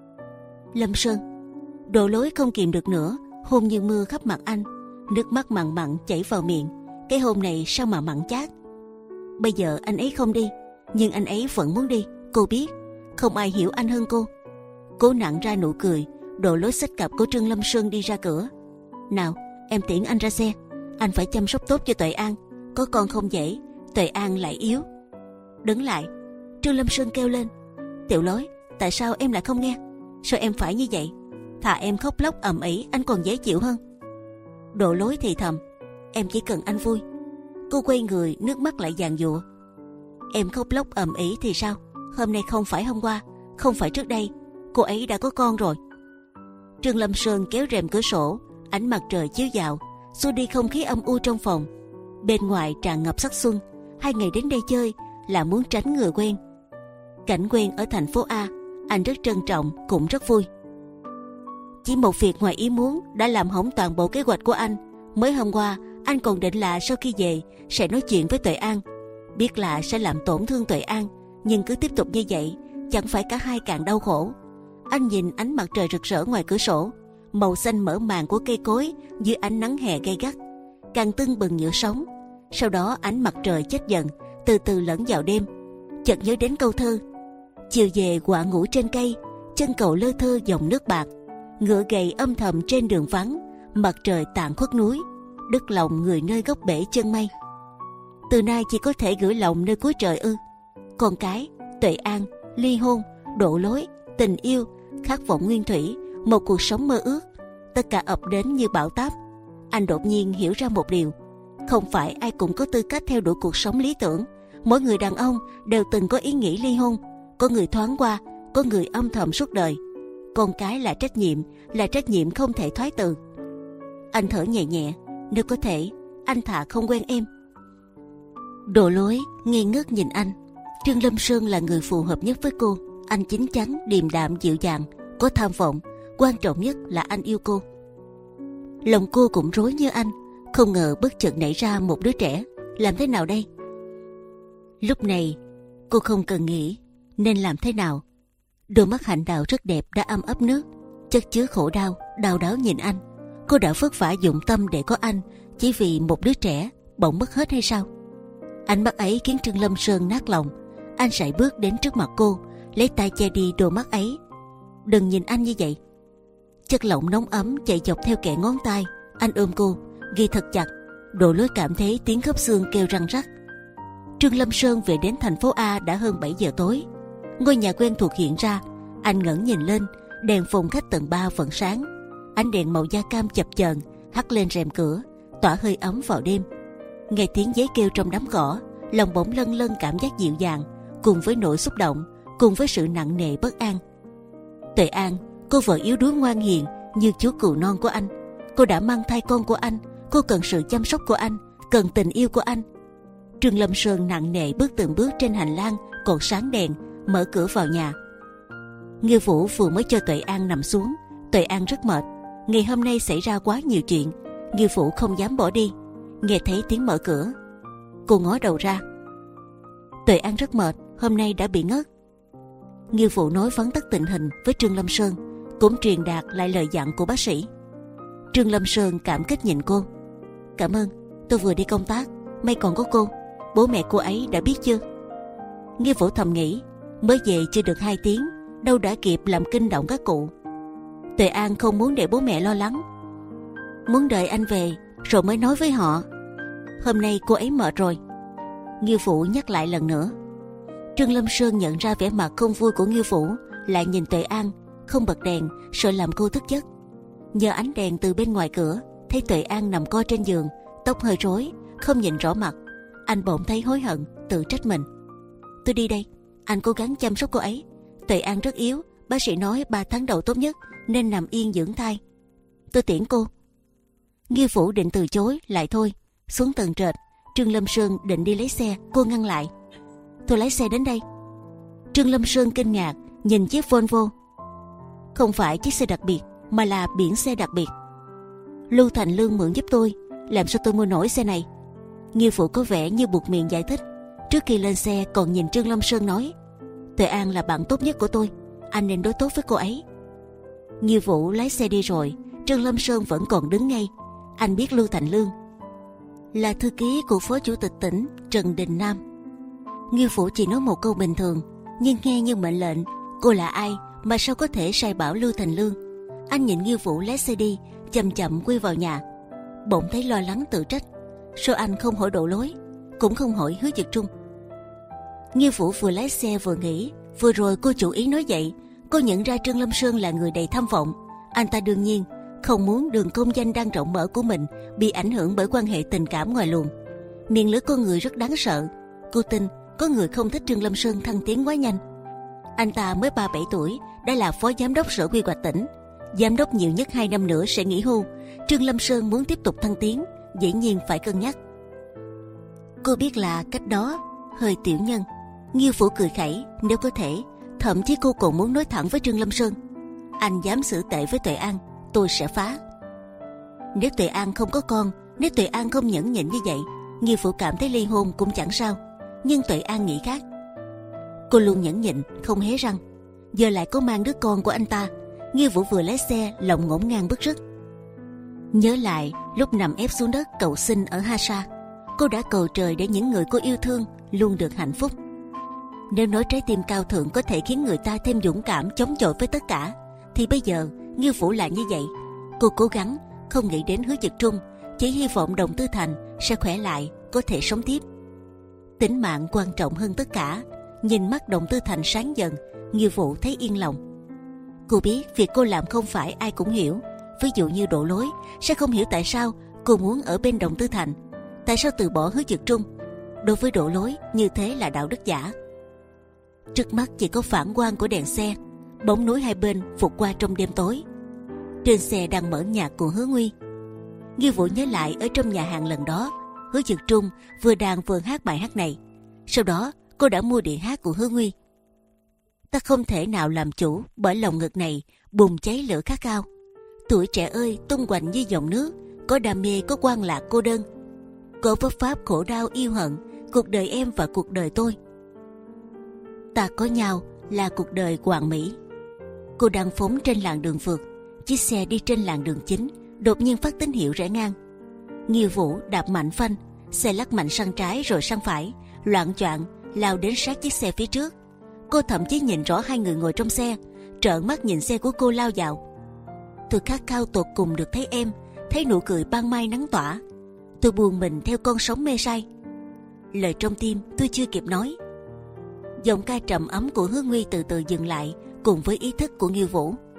A: Lâm Sơn. Đỗ Lối không kìm được nữa, hôn như mưa khắp mặt anh, nước mắt mặn mặn chảy vào miệng. Cái hôn này sao mà mặn chát. Bây giờ anh ấy không đi, nhưng anh ấy vẫn muốn đi. Cô biết, không ai hiểu anh hơn cô. Cố nặn ra nụ cười, Đỗ Lối xách cặp của Trương Lâm Sơn đi ra cửa. Nào, em tiễn anh ra xe. Anh phải chăm sóc tốt cho Tuệ An, có con không dễ, Tuệ An lại yếu. Đứng lại. Trương Lâm Sơn kêu lên. Tiểu Lối, tại sao em lại không nghe? Sao em phải như vậy? Thà em khóc lóc ầm ĩ, anh còn dễ chịu hơn. Đỗ Lối thì thầm. Em chỉ cần anh vui. Cô quay người, nước mắt lại giàn giụa. Em khóc lóc ầm ĩ thì sao? Hôm nay không phải hôm qua, không phải trước đây, cô ấy đã có con rồi. Trương Lâm Sơn kéo rèm cửa sổ, ánh mặt trời chiếu vào, xua đi không khí âm u trong phòng. Bên ngoài tràn ngập sắc xuân. Hai ngày đến đây chơi là muốn tránh người quen. Cảnh quen ở thành phố A, anh rất trân trọng, cũng rất vui. Chỉ một việc ngoài ý muốn đã làm hỏng toàn bộ kế hoạch của anh. Mới hôm qua anh còn định là sau khi về sẽ nói chuyện với Tuệ An, biết là sẽ làm tổn thương Tuệ An, nhưng cứ tiếp tục như vậy chẳng phải cả hai càng đau khổ. Anh nhìn ánh mặt trời rực rỡ ngoài cửa sổ, màu xanh mở màn của cây cối dưới ánh nắng hè gay gắt, càng tưng bừng nhựa sống. Sau đó ánh mặt trời chết dần, từ từ lẫn vào đêm. Chợt nhớ đến câu thơ: chiều về quạ ngủ trên cây, chân cầu lơ thơ dòng nước bạc, ngựa gầy âm thầm trên đường vắng, mặt trời tàn khuất núi, đứt lòng người nơi góc bể chân mây. Từ nay chỉ có thể gửi lòng nơi cuối trời ư? Con cái, Tuệ An, ly hôn, Đỗ Lối, tình yêu, khát vọng nguyên thủy, một cuộc sống mơ ước, tất cả ập đến như bão táp. Anh đột nhiên hiểu ra một điều: không phải ai cũng có tư cách theo đuổi cuộc sống lý tưởng. Mỗi người đàn ông đều từng có ý nghĩ ly hôn, có người thoáng qua, có người âm thầm suốt đời. Con cái là trách nhiệm, là trách nhiệm không thể thoái từ. Anh thở nhẹ nhẹ. Nếu có thể, anh thà không quen em. Đỗ Lối ngây ngất nhìn anh. Trương Lâm Sơn là người phù hợp nhất với cô. Anh chín chắn, điềm đạm, dịu dàng, có tham vọng. Quan trọng nhất là anh yêu cô. Lòng cô cũng rối như anh. Không ngờ bất chợt nảy ra một đứa trẻ. Làm thế nào đây? Lúc này cô không cần nghĩ, nên làm thế nào? Đôi mắt Hạnh Đào rất đẹp đã âm ấp nước, chất chứa khổ đau, đau đớn nhìn anh. Cô đã vất vả dụng tâm để có anh, chỉ vì một đứa trẻ bỗng mất hết hay sao? Ánh mắt ấy khiến Trương Lâm Sơn nát lòng. Anh sải bước đến trước mặt cô, lấy tay che đi đôi mắt ấy. Đừng nhìn anh như vậy. Chất lỏng nóng ấm chạy dọc theo kẽ ngón tay. Anh ôm cô, ghi thật chặt. Độ lối cảm thấy tiếng khớp xương kêu răng rắc. Trương Lâm Sơn về đến thành phố A đã hơn bảy giờ tối. Ngôi nhà quen thuộc hiện ra. Anh ngẩng nhìn lên, đèn phòng khách tầng ba vẫn sáng. Ánh đèn màu da cam chập chờn hắt lên rèm cửa, tỏa hơi ấm vào đêm. Nghe tiếng giấy kêu trong đám cỏ, lòng bỗng lân lân cảm giác dịu dàng, cùng với nỗi xúc động, cùng với sự nặng nề bất an. Tuệ An, cô vợ yếu đuối ngoan hiền như chú cừu non của anh. Cô đã mang thai con của anh. Cô cần sự chăm sóc của anh, cần tình yêu của anh. Trương Lâm Sơn nặng nề bước từng bước trên hành lang còn sáng đèn, mở cửa vào nhà. Nghiêu Vũ vừa mới cho Tuệ An nằm xuống. Tuệ An rất mệt. Ngày hôm nay xảy ra quá nhiều chuyện. Nghiêu Vũ không dám bỏ đi. Nghe thấy tiếng mở cửa, cô ngó đầu ra. Tuệ An rất mệt, hôm nay đã bị ngất. Nghiêu Vũ nói vắn tắt tình hình với Trương Lâm Sơn, cũng truyền đạt lại lời dặn của bác sĩ. Trương Lâm Sơn cảm kích nhìn cô. Cảm ơn, tôi vừa đi công tác, may còn có cô. Bố mẹ cô ấy đã biết chưa? Nghiêu Vũ thầm nghĩ, mới về chưa được hai tiếng, đâu đã kịp làm kinh động các cụ. Tuệ An không muốn để bố mẹ lo lắng, muốn đợi anh về rồi mới nói với họ. Hôm nay cô ấy mệt rồi. Nghiêu Vũ nhắc lại lần nữa. Trương Lâm Sơn nhận ra vẻ mặt không vui của Nghiêu Vũ, lại nhìn Tuệ An, không bật đèn, sợ làm cô thức giấc. Nhờ ánh đèn từ bên ngoài cửa, thấy Tuệ An nằm co trên giường, tóc hơi rối, không nhìn rõ mặt. Anh bỗng thấy hối hận, tự trách mình. Tôi đi đây, anh cố gắng chăm sóc cô ấy. Tuệ An rất yếu, bác sĩ nói ba tháng đầu tốt nhất nên nằm yên dưỡng thai. Tôi tiễn cô. Nghiêu Vũ định từ chối, lại thôi. Xuống tầng trệt, Trương Lâm Sơn định đi lấy xe, cô ngăn lại. Tôi lái xe đến đây. Trương Lâm Sơn kinh ngạc nhìn chiếc Volvo. Không phải chiếc xe đặc biệt, mà là biển xe đặc biệt. Lưu Thành Lương mượn giúp tôi, làm sao tôi mua nổi xe này? Nghiêu Vũ có vẻ như buộc miệng giải thích. Trước khi lên xe còn nhìn Trương Lâm Sơn nói, Tuệ An là bạn tốt nhất của tôi, anh nên đối tốt với cô ấy. Nghiêu Vũ lái xe đi rồi, Trương Lâm Sơn vẫn còn đứng ngay. Anh biết Lưu Thành Lương là thư ký của Phó Chủ tịch tỉnh Trần Đình Nam. Nghiêu Vũ chỉ nói một câu bình thường, nhưng nghe như mệnh lệnh. Cô là ai mà sao có thể sai bảo Lưu Thành Lương? Anh nhìn Nghiêu Vũ lái xe đi, chậm chậm quay vào nhà. Bỗng thấy lo lắng tự trách. Sao anh không hỏi độ lối, cũng không hỏi Hứa Dực Trung? Nghiêu Vũ vừa lái xe vừa nghĩ. Vừa rồi cô chủ ý nói vậy, cô nhận ra Trương Lâm Sơn là người đầy tham vọng. Anh ta đương nhiên không muốn đường công danh đang rộng mở của mình bị ảnh hưởng bởi quan hệ tình cảm ngoài luồng. Miệng lưỡi con người rất đáng sợ. Cô tin có người không thích Trương Lâm Sơn thăng tiến quá nhanh. Anh ta mới ba mươi bảy tuổi đã là phó giám đốc sở quy hoạch tỉnh. Giám đốc nhiều nhất hai năm nữa sẽ nghỉ hưu. Trương Lâm Sơn muốn tiếp tục thăng tiến, dĩ nhiên phải cân nhắc. Cô biết là cách đó hơi tiểu nhân. Nghiêu Vũ cười khẩy, nếu có thể, thậm chí cô còn muốn nói thẳng với Trương Lâm Sơn. Anh dám xử tệ với Tuệ An, tôi sẽ phá. Nếu Tuệ An không có con, nếu Tuệ An không nhẫn nhịn như vậy, Nghiêu Vũ cảm thấy ly hôn cũng chẳng sao. Nhưng Tuệ An nghĩ khác. Cô luôn nhẫn nhịn, không hé răng. Giờ lại có mang đứa con của anh ta. Nghiêu Vũ vừa lái xe, lòng ngổn ngang bứt rứt. Nhớ lại lúc nằm ép xuống đất cầu xin ở Ha Sa, cô đã cầu trời để những người cô yêu thương luôn được hạnh phúc. Nếu nói trái tim cao thượng có thể khiến người ta thêm dũng cảm chống chọi với tất cả, thì bây giờ Nghiêu Vũ là như vậy. Cô cố gắng không nghĩ đến Hứa Dực Trung, chỉ hy vọng Đồng Tư Thành sẽ khỏe lại, có thể sống tiếp. Tính mạng quan trọng hơn tất cả. Nhìn mắt Đồng Tư Thành sáng dần, Nghiêu Vũ thấy yên lòng. Cô biết việc cô làm không phải ai cũng hiểu. Ví dụ như Độ Lối sẽ không hiểu tại sao cô muốn ở bên Đồng Tư Thành, tại sao từ bỏ Hứa Dực Trung. Đối với Độ Lối như thế là đạo đức giả. Trước mắt chỉ có phản quang của đèn xe, bóng núi hai bên vụt qua trong đêm tối. Trên xe đang mở nhạc của Hứa Nguy. Nghiêu Vũ nhớ lại ở trong nhà hàng lần đó, Hứa Dực Trung vừa đàn vừa hát bài hát này. Sau đó cô đã mua đĩa hát của Hứa Nguy. Ta không thể nào làm chủ bởi lòng ngực này bùng cháy lửa khát khao. Tuổi trẻ ơi tung hoành như dòng nước, có đam mê có quan lạc cô đơn, có vấp pháp khổ đau yêu hận, cuộc đời em và cuộc đời tôi. Ta có nhau là cuộc đời hoàn mỹ. Cô đang phóng trên làn đường phượt, chiếc xe đi trên làn đường chính đột nhiên phát tín hiệu rẽ ngang. Nghiêu Vũ đạp mạnh phanh, xe lắc mạnh sang trái rồi sang phải, loạng choạng lao đến sát chiếc xe phía trước. Cô thậm chí nhìn rõ hai người ngồi trong xe, trợn mắt nhìn xe của cô lao vào. Tôi khát khao tột cùng được thấy em, thấy nụ cười ban mai nắng tỏa. Tôi buồn mình theo con sóng mê say. Lời trong tim tôi chưa kịp nói, giọng ca trầm ấm của Hứa Nguy từ từ dừng lại cùng với ý thức của Nghiêu Vũ.